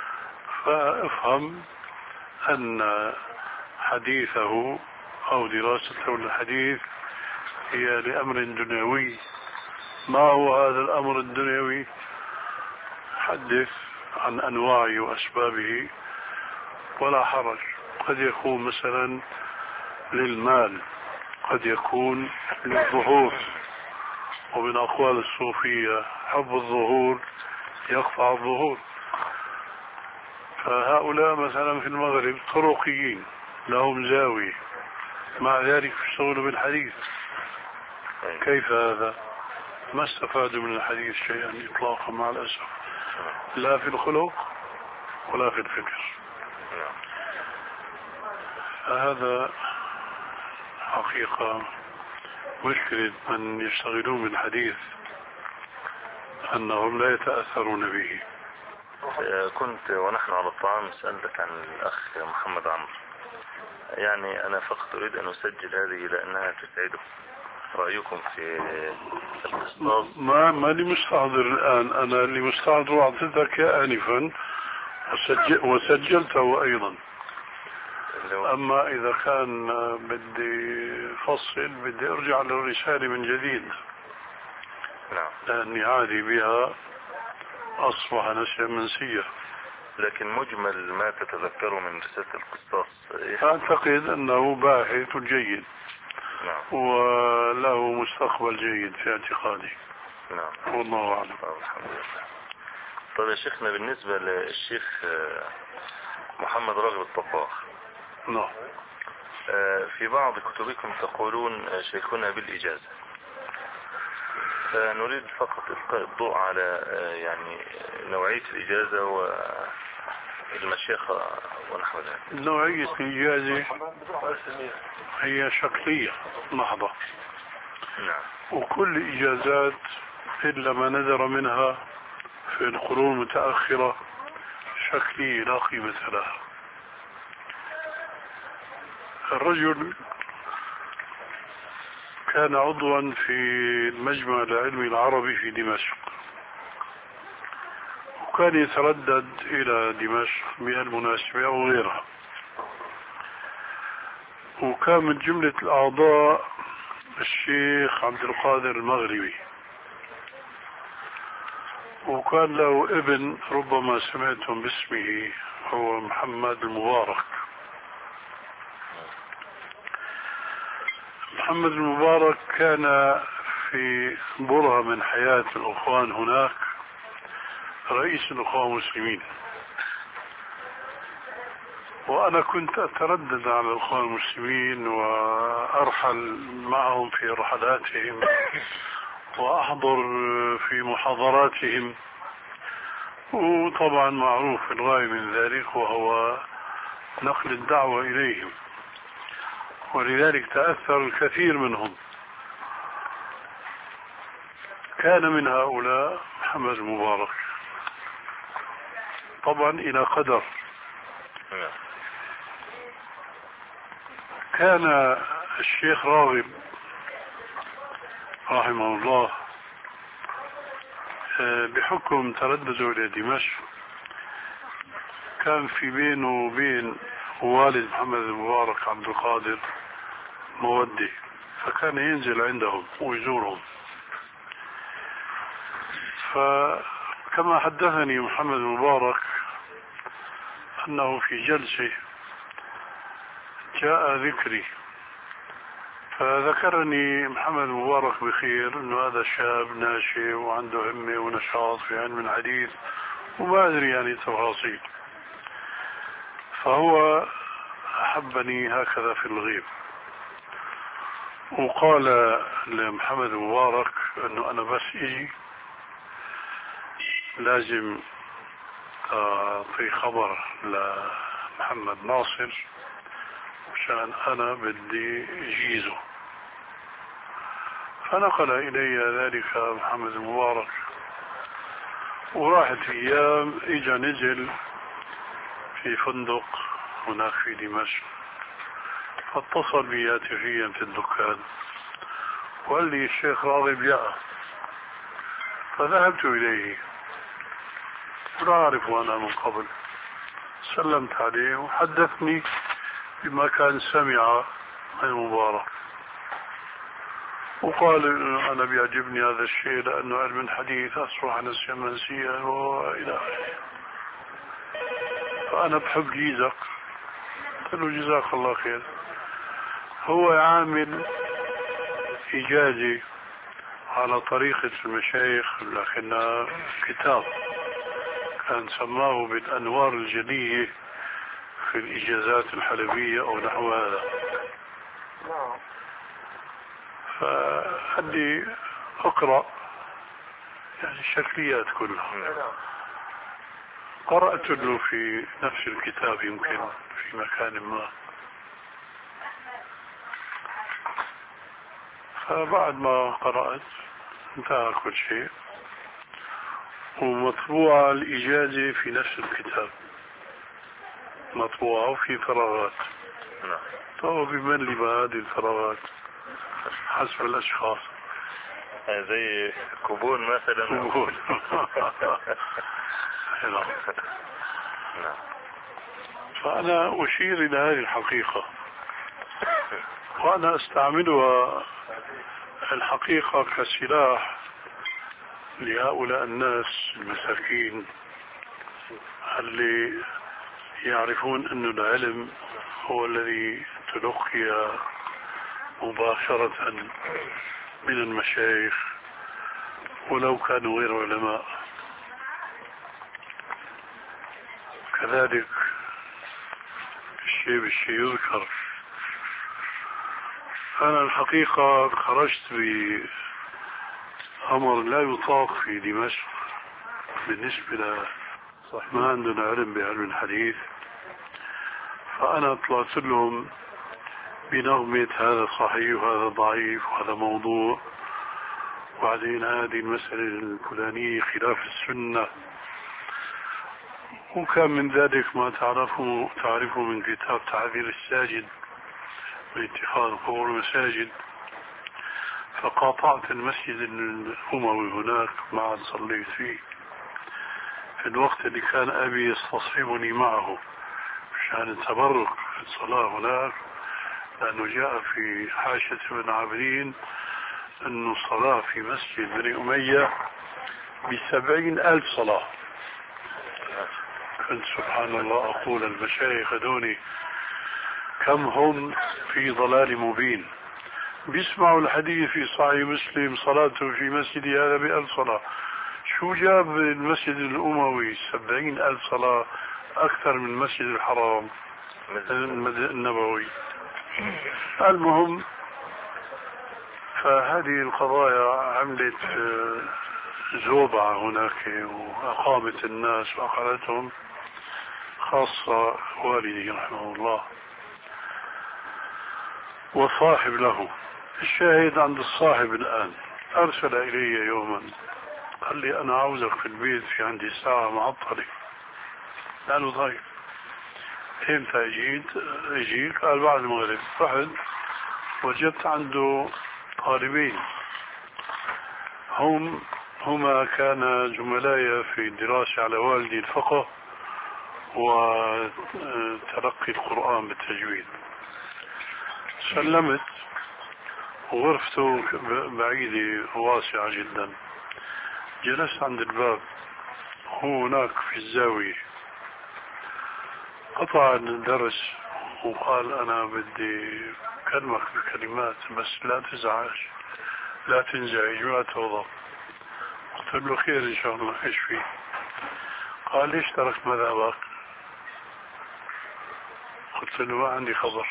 فافهم أن حديثه أو دراسته للحديث هي لأمر دنيوي. ما هو هذا الأمر الدنيوي؟ حدث عن أنواعه وأسبابه ولا حرج. قد يكون مثلا للمال، قد يكون للظهور، ومن أقوال الصوفية حب الظهور يقطع الظهور. فهؤلاء مثلا في المغرب طرقيين لهم زاوية، مع ذلك يشتغلوا بالحديث. كيف هذا؟ ما استفادوا من الحديث شيئا إطلاقا مع الأسف، لا في الخلق ولا في الفكر. هذا حقيقة مشكلة من يشتغلون بالحديث، أنهم لا يتأثرون به. كنت ونحن على الطعام سألتك عن الأخ محمد عمرو، يعني أنا فقط أريد أن أسجل هذه لأنها تسعده. رأيكم في القصاص؟ ما ما لي مستحضر الآن، أنا اللي مستحضر أعطيتك آنفا وسجل وسجلته أيضا. أما إذا كان بدي فصل بدي أرجع للرسالة من جديد. نعم. لأني عادي بها أصبح نسيا منسيا. لكن مجمل ما تتذكره من رسالة القصاص؟ أعتقد أنه باحث جيد. نعم. وله مستقبل جيد في اعتقادي. نعم. والله أعلم. الحمد لله. طيب يا شيخنا، بالنسبة للشيخ محمد راغب الطباخ، نعم، في بعض كتبكم تقولون شيخنا بالإجازة، فنريد فقط إلقاء الضوء على يعني نوعية الإجازة والمشيخة ونحو ذلك. نوعية الإجازة هي شكلية محضة. نعم. وكل إجازات إلا ما نذر منها في القرون المتأخرة شكلية لا قيمة لها. الرجل كان عضوا في المجمع العلمي العربي في دمشق، وكان يتردد إلى دمشق بالمناسبة أو غيرها، وكان من جملة الأعضاء الشيخ عبد القادر المغربي، وكان له ابن ربما سمعتم باسمه هو محمد المبارك. محمد المبارك كان في برهة من حياة الأخوان هناك رئيس الأخوان المسلمين، وأنا كنت أتردد على الأخوان المسلمين وأرحل معهم في رحلاتهم وأحضر في محاضراتهم، وطبعا معروف الغاية من ذلك وهو نقل الدعوة إليهم، ولذلك تأثر الكثير منهم. كان من هؤلاء محمد المبارك، طبعا إلى قدر. كان الشيخ راغب رحمه الله بحكم تردده إلى دمشق كان في بينه وبين والد محمد المبارك عبد القادر مودة، فكان ينزل عندهم ويزورهم. فكما حدثني محمد المبارك أنه في جلسة جاء ذكري، فذكرني محمد المبارك بخير أنه هذا شاب ناشئ وعنده همة ونشاط في علم الحديث وما أدري يعني تفاصيل، فهو أحبني هكذا في الغيب، وقال لمحمد المبارك أنه أنا بس إجي لازم أعطي خبر لمحمد ناصر عشان أنا بدي أجيزه. فنقل إلي ذلك محمد المبارك، وراحت أيام إجا نزل في فندق هناك في دمشق، فاتصل بي هاتفيا في الدكان وقال لي الشيخ راغب جاء، فذهبت إليه لا أعرفه أنا من قبل، سلمت عليه وحدثني بما كان سمع من مبارك، وقال أنا بيعجبني هذا الشيء لأنه علم الحديث أصبح نسيا منسيا وإلى آخره. فأنا بحب جيزك، قلت له جزاك الله خير. هو عامل إجازي على طريقة المشايخ، لكن كتاب كان سماه بالأنوار الجلية في الإجازات الحلبية أو نحو هذا. فعندي أقرأ يعني الشكليات كلها. قرأت له في نفس الكتاب يمكن في مكان ما، فبعد ما قرأت انتهى كل شيء، ومطبوعة الإجازة في نفس الكتاب، مطبوعة وفي فراغات. فهو بمن لي هذه الفراغات حسب الأشخاص، زي كوبون مثلا. كوبون. فأنا أشير إلى هذه الحقيقة، وأنا أستعملها الحقيقة كسلاح لهؤلاء الناس المساكين اللي يعرفون أن العلم هو الذي تلقي مباشرة من المشايخ ولو كانوا غير علماء. كذلك الشيء بالشيء يذكر. أنا الحقيقة خرجت بأمر لا يطاق في دمشق بالنسبة ل ما عندنا علم بعلم الحديث، فأنا طلعت لهم بنغمة هذا صحيح وهذا ضعيف وهذا موضوع، وبعدين هذه المسألة الفلانية خلاف السنة. وكان من ذلك ما تعرفوا تعرفوا من كتاب تعذير الساجد باتخاذ قبور المساجد. فقاطعت المسجد الأموي هناك، ما عاد صليت فيه في الوقت اللي كان أبي يستصحبني معه مشان التبرك في الصلاة هناك، لأنه جاء في حاشية ابن عابدين أنه الصلاة في مسجد بني أمية بسبعين ألف صلاة. كنت سبحان الله أقول المشايخ دوني كم هم في ضلال مبين، بيسمعوا الحديث في صحيح مسلم صلاته في مسجد هذا بألف صلاة، شو جاب المسجد الأموي سبعين ألف صلاة أكثر من المسجد الحرام النبوي. المهم، فهذه القضايا عملت زوبعة هناك وأقامت الناس وأقعدتهم، خاصة والدي رحمه الله وصاحب له. الشاهد عند الصاحب الآن أرسل إلي يوما قال لي أنا عاوزك في البيت، في عندي ساعة معطلة. قالوا طيب امتى اجيت؟ اجيك؟ قال بعد المغرب. رحت وجدت عنده طالبين، هم هما كان زملاء في الدراسة على والدي الفقه وتلقي القرآن بالتجويد. سلمت، وغرفته بعيدة واسعة جدا. جلست عند الباب، هو هناك في الزاوية. قطع الدرس وقال أنا بدي أكلمك بكلمات بس لا تزعج لا تنزعج ولا تغضب. قلت له خير إن شاء الله، إيش فيه؟ قال ليش تركت مذهبك؟ قلت له ما عندي خبر.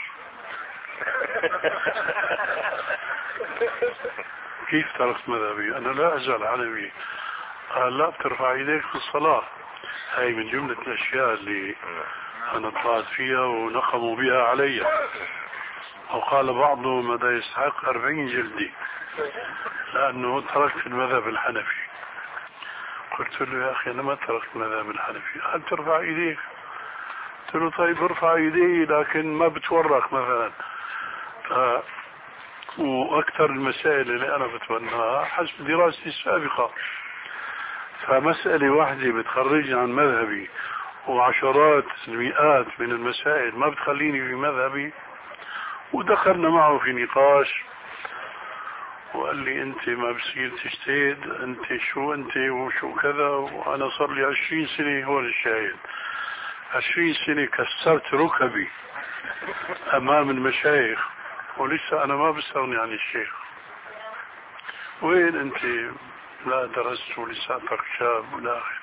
كيف تركت مذهبي؟ أنا لا أزال عنبي. قال لا بترفع يديك في الصلاة، هاي من جملة الأشياء اللي أنا طلعت فيها ونقموا بها علي. وقال بعضهم ماذا يستحق أربعين جلدي لأنه تركت المذهب الحنفي. قلت له يا أخي أنا ما تركت المذهب الحنفي. قال ترفع إيديك. قلت له طيب ارفع إيدي لكن ما بتورك مثلا. وأكثر المسائل اللي أنا بتبناها حسب دراستي السابقة. فمسألة واحدة بتخرجني عن مذهبي وعشرات المئات من المسائل ما بتخليني في مذهبي. ودخلنا معه في نقاش وقال لي أنت ما بصير تجتهد، أنت شو أنت وشو كذا. وأنا صار لي عشرين سنة، هو الشاهد، عشرين سنة كسرت ركبي أمام المشايخ ولسه أنا ما بستغني عن الشيخ. وين أنت لا درست ولساتك شاب ولا آخره.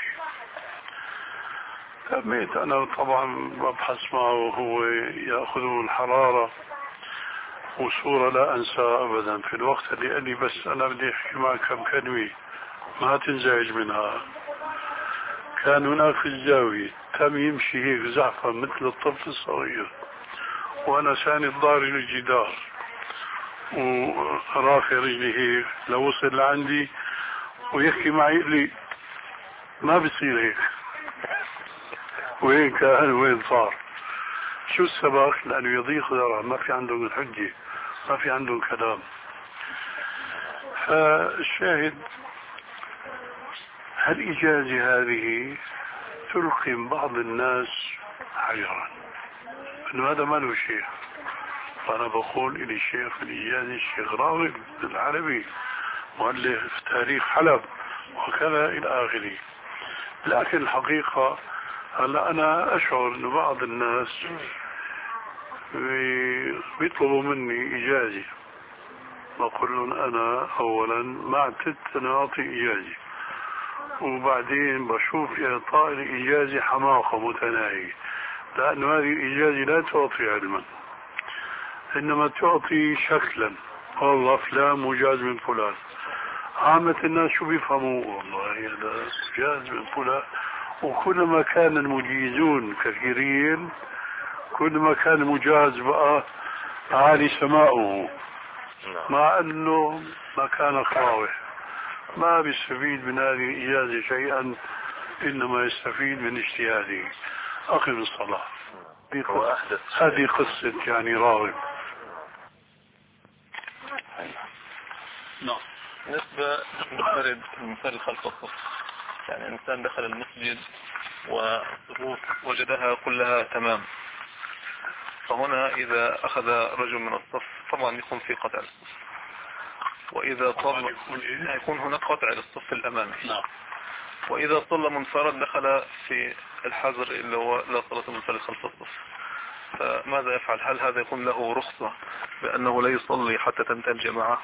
تميت أنا طبعا ببحث معه وهو يأخذه الحرارة وصورة لا أنسى أبدا. في الوقت اللي قال لي بس أنا بدي أحكي معك كم كلمة ما تنزعج منها، كان هناك في الزاوية تم يمشي هيك زعفا مثل الطفل الصغير وأنا ساند ظهري للجدار ورافع رجلي هيك لو وصل لعندي ويحكي معي لي ما بصير هيك. وين كان وين صار؟ شو السبب؟ لأنه يضيق ذرة، ما في عندهم الحجة، ما في عندهم كلام. فالشاهد هالإجازة هذه تلقي بعض الناس حجرا انه هذا ما له شيخ. فانا بقول الي شيخ في الإجازة الشيخ راغب العربي مؤلف تاريخ حلب وكذا الى اخره. لكن الحقيقة هلا انا اشعر انه بعض الناس بيطلبوا مني اجازة، بقول لهم انا اولا ما اعتدت انا اعطي اجازة، وبعدين بشوف اعطاء الاجازة حماقة متناهية، لانه هذه الاجازة لا تعطي علما انما تعطي شكلا. والله فلان مجاز من فلان. عامة الناس شو بيفهموا؟ والله هذا مجاز من فلان. وكلما كان المجيزون كثيرين كلما كان المجاز بقى عالي سماؤه، مع انه ما كان خاوه ما بيستفيد من هذه الإجازة شيئا، انما يستفيد من اجتهاده. اقم الصلاة. هذه قصة يعني راغب. نعم. بالنسبة للمنفرد المنفرد خلف الصف، يعني الإنسان دخل المسجد والصفوف وجدها كلها تمام، فهنا إذا أخذ رجل من الصف طبعا يكون في قطع الصف، وإذا صلى يكون هناك قطع للصف الأمامي. نعم. وإذا صلى منفرد دخل في الحظر اللي هو لا صلاة المنفرد خلف الصف، فماذا يفعل؟ هل هذا يكون له رخصة بأنه لا يصلي حتى تنتهي الجماعة؟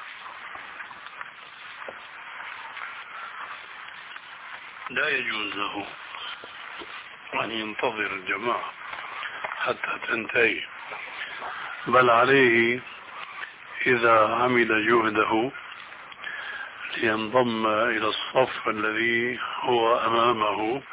لا يجوز له أن ينتظر الجماعة حتى تنتهي، بل عليه إذا عمل جهده لينضم إلى الصف الذي هو أمامه،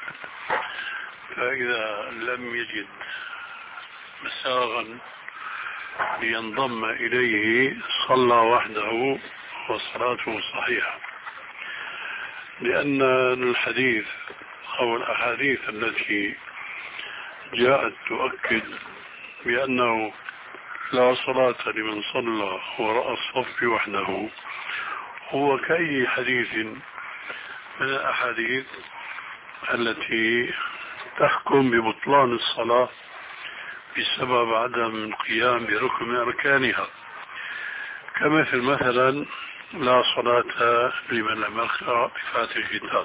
فإذا لم يجد مساغا لينضم إليه صلى وحده وصلاته صحيحة. لأن الحديث أو الأحاديث التي جاءت تؤكد بأنه لا صلاة لمن صلى وراء الصف وحده هو كأي حديث من الأحاديث التي تحكم ببطلان الصلاة بسبب عدم القيام بركن من أركانها، كمثل مثلا لا صلاة لمن لم يقرأ بفاتحة الكتاب.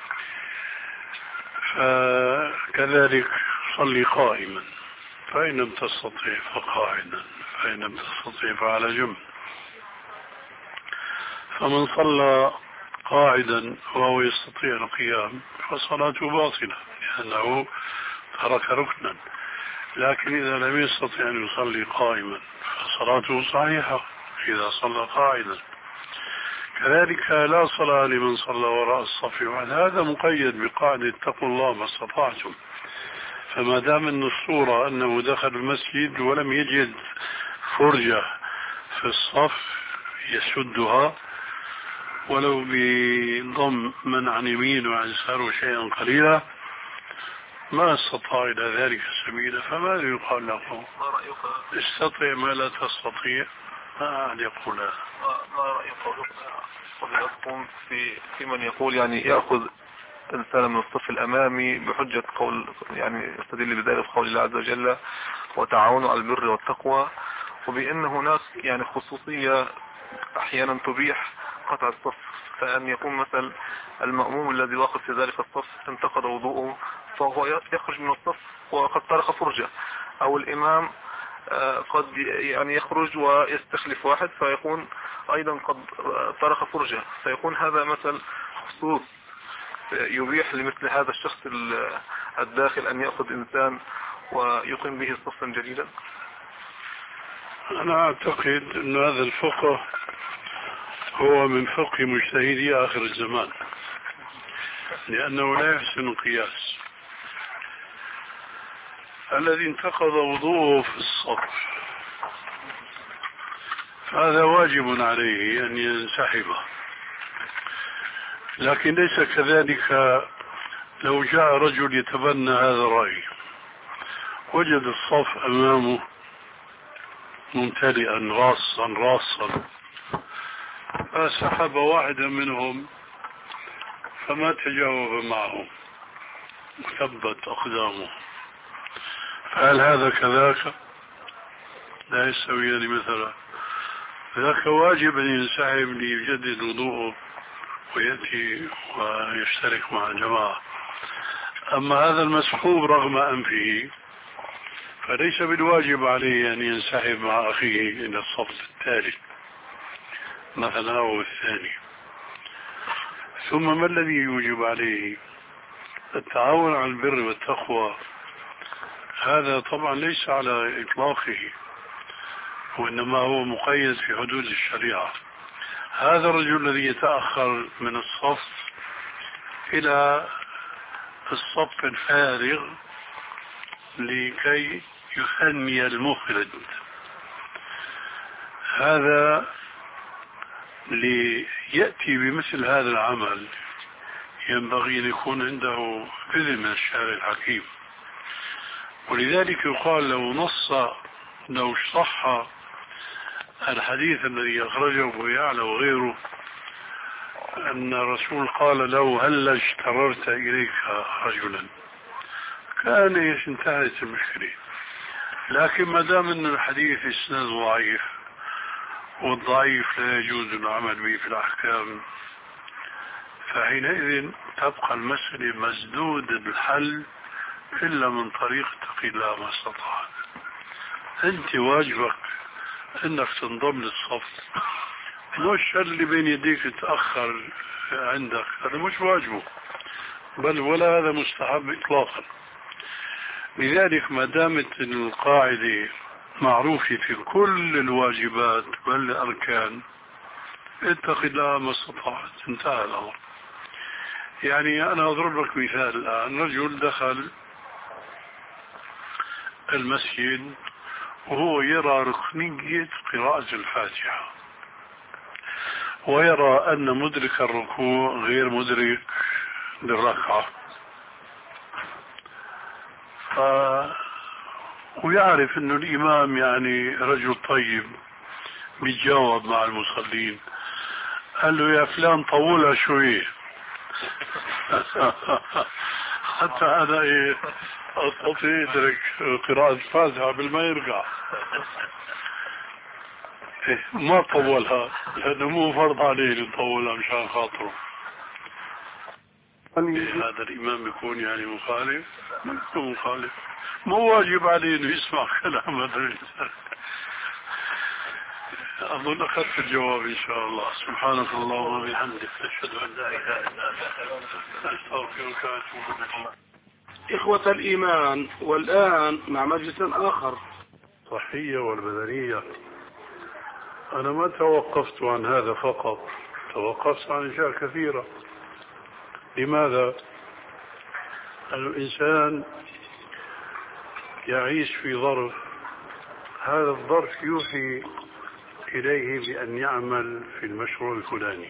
فكذلك صلي قائما، فإن لم تستطيع فقاعدا، فإن لم تستطيع فعلى جنب. فمن صلى قاعدا وهو يستطيع القيام فصلاته باطلة لأنه ترك ركنا، لكن إذا لم يستطيع أن يصلي قائما فصلاته صحيحة إذا صلى قاعدا. كذلك لا صلاة لمن صلى وراء الصف وحد، هذا مقيد بقاعدة اتقوا الله ما استطعتم. فما دام أن الصورة أنه دخل المسجد ولم يجد فرجة في الصف يسدها ولو بضم من عن يمين وعن يساره شيئا قليلا ما استطاع إلى ذلك سبيلا، فماذا يقال له؟ استطيع ما لا تستطيع ما يقول ما رأي قولكم في في من يقول يعني يأخذ إنسان من الصف الأمامي بحجة قول يعني يستدل بذلك قول الله عز وجل وتعاونوا على البر والتقوى، وبأن هناك يعني خصوصية أحيانا تبيح قطع الصف، فأن يكون مثلا المأموم الذي واقف في ذلك الصف انتقض وضوءه فهو يخرج من الصف وقد طرق فرجة، أو الإمام قد يعني يخرج ويستخلف واحد فيكون أيضا قد طرق فرجة، فيكون هذا مثل خصوص يبيح لمثل هذا الشخص الداخل أن يأخذ إنسان ويقيم به صفا جديدا. أنا أعتقد أن هذا الفقه هو من فقه مجتهدي آخر الزمان، لأنه لا يحسن القياس. الذي انتقض وضوءه في الصف هذا واجب عليه أن ينسحب، لكن ليس كذلك لو جاء رجل يتبنى هذا الرأي وجد الصف أمامه ممتلئا راصا راصا فسحب واحدا منهم فما تجاوب معهم وثبت أقدامه، فهل هذا كذاك؟ لا يستويان مثلا. ذاك واجب أن ينسحب ليجدد وضوءه ويأتي ويشترك مع الجماعة. أما هذا المسحوب رغم أنفه فليس بالواجب عليه أن ينسحب مع أخيه إلى الصف الثالث مثلا أو الثاني. ثم ما الذي يوجب عليه؟ التعاون على البر والتقوى، هذا طبعا ليس على إطلاقه، وإنما هو مقيد في حدود الشريعة. هذا الرجل الذي يتأخر من الصف إلى الصف الفارغ لكي يهني المفرد، هذا ليأتي بمثل هذا العمل ينبغي أن يكون عنده إذن من الشارع الحكيم. ولذلك يقال لو نص لو صح الحديث الذي أخرجه أبو يعلى وغيره أن الرسول قال له هل اشتررت إليك رجلا كان انتهت المشكلة. لكن ما دام أن الحديث إسناد ضعيف والضعيف لا يجوز العمل به في الأحكام، فحينئذ تبقى المسألة مسدودة بالحل إلا من طريق اتقي الله ما استطاع. أنت واجبك أنك تنضم للصف، مش اللي بين يديك تأخر عندك، هذا مش واجبه، بل ولا هذا مستحب إطلاقا. لذلك ما دامت القاعدة معروفة في كل الواجبات والأركان اتق الله ما استطعت، انتهى الأمر. يعني أنا أضرب لك مثال الآن، رجل دخل المسجد وهو يرى ركنية قراءة الفاتحة ويرى أن مدرك الركوع غير مدرك للركعة، ف... ويعرف أن الإمام يعني رجل طيب بيتجاوب مع المصلين، قال له يا فلان طولها شوية حتى هذا إيه أستطيع يدرك قراءة الفاتحة قبل ما يرجع. إيه ما طولها لأنه مو فرض عليه يطولها مشان خاطره. إيه هذا الإمام يكون يعني مخالف؟ ما يكون مخالف، مو واجب عليه إنه يسمع كلام هذا الإنسان. أظن أخذت الجواب إن شاء الله. سبحانك اللهم وبحمدك أشهد أن لا إله إلا أنت أستغفرك وأتوب إليك. إخوة الإيمان، والآن مع مجلس آخر. الصحية والبدنية، أنا ما توقفت عن هذا فقط، توقفت عن أشياء كثيرة. لماذا؟ الإنسان يعيش في ظرف، هذا الظرف يوحي إليه بأن يعمل في المشروع الفلاني،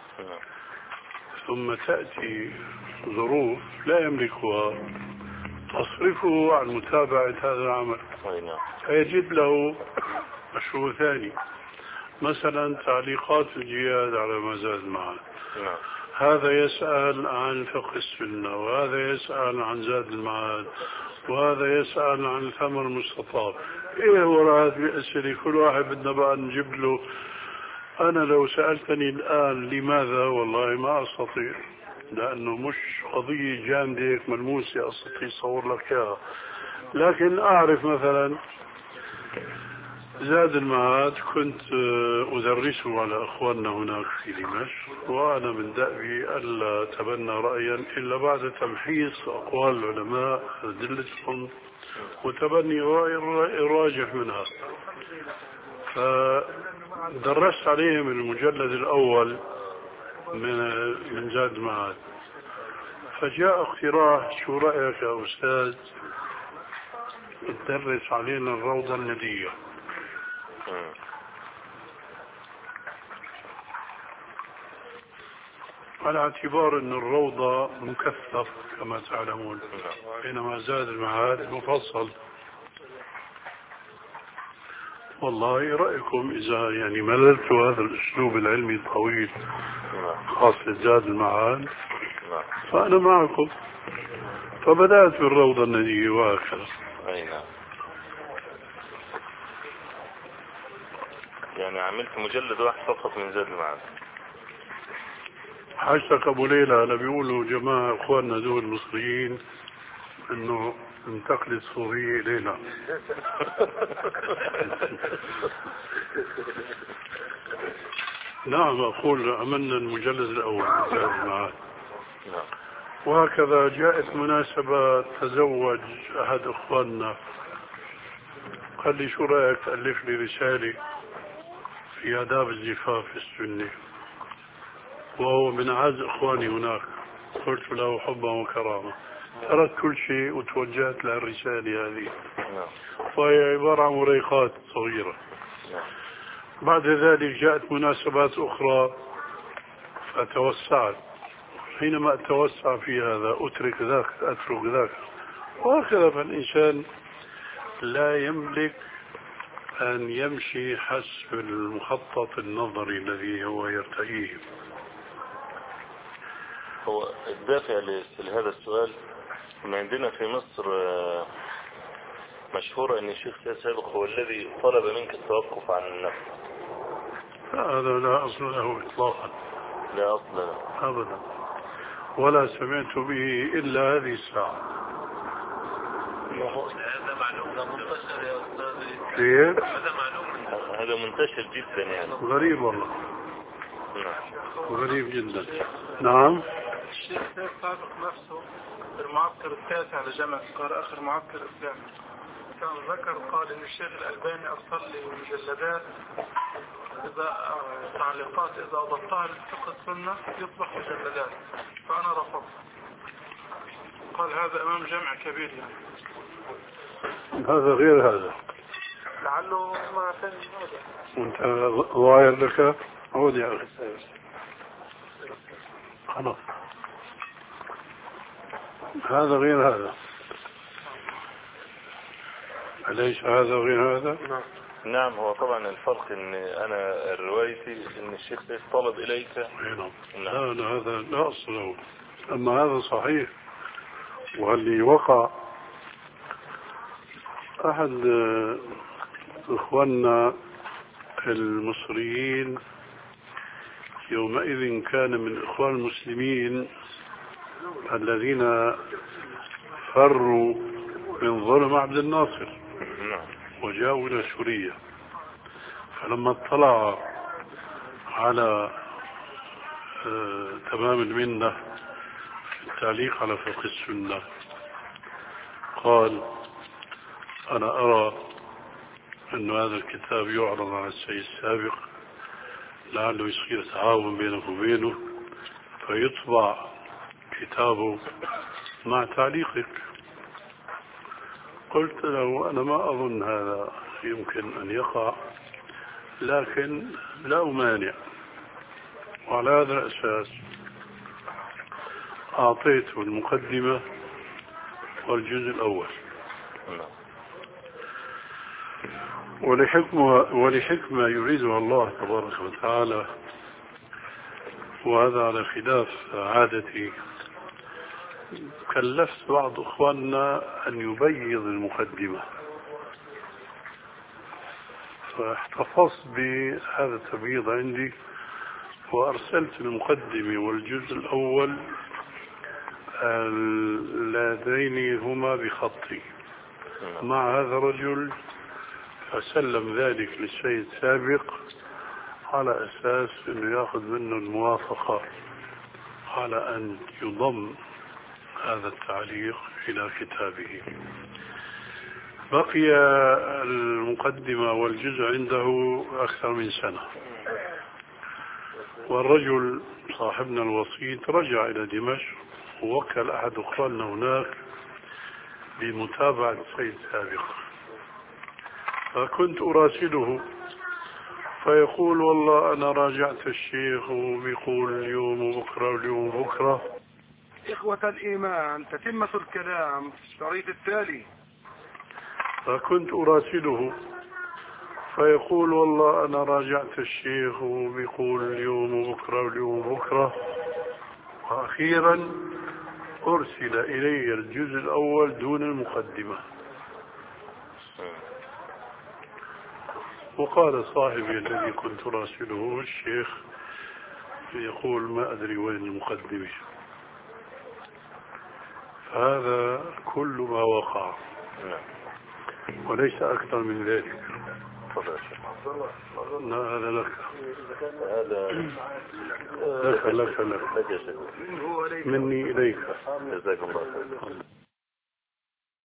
ثم تأتي ظروف لا يملكها تصرفه عن متابعة هذا العمل، فيجد له مشروع ثاني، مثلا تعليقات الجياد على ما زاد المعاد، هذا يسأل عن فقه السنة، وهذا يسأل عن زاد المعاد، وهذا يسأل عن الثمر المستطاب. ايه وراء بأسئلة كل واحد بدنا بقى نجيب له. انا لو سألتني الان لماذا، والله ما استطيع، لانه مش قضية جامدة ملموسة استطيع اصور لك اياها. لكن اعرف مثلا زاد المعاد كنت أدرسه على أخواننا هناك في دمشق، وأنا من دأبي ألا تبنى رأيا إلا بعد تمحيص أقوال العلماء أدلتهم وتبني رأي الراجح منها. فدرست عليهم المجلد الأول من من زاد المعاد، فجاء اقتراح: شو رأيك يا أستاذ تدرس علينا الروضة الندية؟ على اعتبار أن الروضة مكثف كما تعلمون، بينما زاد المعاد مفصل. والله رأيكم إذا يعني مللت هذا الأسلوب العلمي الطويل خاص لزاد المعاد فأنا معكم. فبدأت بالروضة الندية وهكذا. أي نعم. يعني عملت مجلد واحد فقط من زاد المعاد. حاجتك أبو ليلى، أنا بيقولوا جماعة إخواننا دول المصريين إنه انتقل السورية إلينا. نعم أقول عملنا المجلد الأول من زاد المعاد. وهكذا جاءت مناسبة تزوج أحد إخواننا، قال لي: شو رأيك تألف لي رسالة في آداب الزفاف السني؟ وهو من أعز إخواني هناك. قلت له حبا وكرامة، تركت كل شيء وتوجهت للرسالة هذه، وهي عبارة عن مريخات صغيرة. بعد ذلك جاءت مناسبات أخرى فتوسعت. حينما أتوسع في هذا أترك ذاك، أترك ذاك، وهكذا. فالإنسان لا يملك أن يمشي حسب المخطط النظري الذي هو يرتئيه. هو الدافع لهذا السؤال ان عندنا في مصر مشهورة ان الشيخ سيد سابق هو الذي طلب منك التوقف عن النفس. هذا لا أصل له إطلاقا، لا أصل له أبدا، ولا سمعت به إلا هذه الساعة. هذا معلوم منتشر يا أستاذ. كيف؟ هذا معلوم هذا منتشر جدا يعني. غريب والله. نعم. غريب جدا. نعم. الشيخ سيد سابق نفسه في المعسكر التاسع لجامعة القاهرة، آخر معسكر إسلامي، كان ذكر قال إن الشيخ الألباني أرسل لي مجلدات إذا تعليقات إذا أضفتها لفقه السنة يصبح مجلدات، فأنا رفضت. قال هذا أمام جامع كبير يعني. هذا غير هذا. لعله ما ثاني موضع. وانت ظاهر لك عود يا أخي. خلاص. هذا غير هذا. أليس هذا غير هذا؟ نعم. هو طبعا الفرق ان انا روايتي ان الشيخ سيد طلب اليك. نعم. لا لا هذا لا أصل له. أما هذا صحيح. واللي وقع أحد إخواننا المصريين يومئذ كان من إخوان المسلمين الذين فروا من ظلم عبد الناصر وجاءوا إلى سوريا. فلما اطلع على تمام المنة في التعليق على فقه السنة قال: أنا أرى أن هذا الكتاب يعرض على السيد السابق لعله يصير تعاون بينه وبينه فيطبع كتابه مع تعليقك. قلت له: أنا ما أظن هذا يمكن أن يقع، لكن لا أمانع. وعلى هذا الأساس أعطيته المقدمة والجزء الأول. ولحكمة, ولحكمة يريدها الله تبارك وتعالى، وهذا على خلاف عادتي، كلفت بعض أخواننا أن يبيض المقدمة، فاحتفظت بهذا التبييض عندي وأرسلت المقدمة والجزء الأول اللذين هما بخطي مع هذا الرجل، فسلم ذلك للسيد سابق على أساس أنه يأخذ منه الموافقة على أن يضم هذا التعليق إلى كتابه. بقي المقدمة والجزء عنده أكثر من سنة، والرجل صاحبنا الوسيط رجع إلى دمشق ووكل أحد أخواننا هناك بمتابعة السيد سابق، فكنت أراسله فيقول والله أنا راجعت الشيخ وبيقول اليوم وبكرة واليوم وبكرة. إخوة الإيمان، تتمة الكلام في الشريط التالي. فكنت أراسله فيقول والله أنا راجعت الشيخ وبيقول اليوم وبكرة واليوم وبكرة. وأخيرا أرسل إلي الجزء الأول دون المقدمة، وقال صاحبي الذي كنت راسله الشيخ يقول ما أدري وين المقدمة. فهذا كل ما وقع وليس أكثر من ذلك. هذا لك هذا لك لك لك مني إليك. جزاكم الله خير.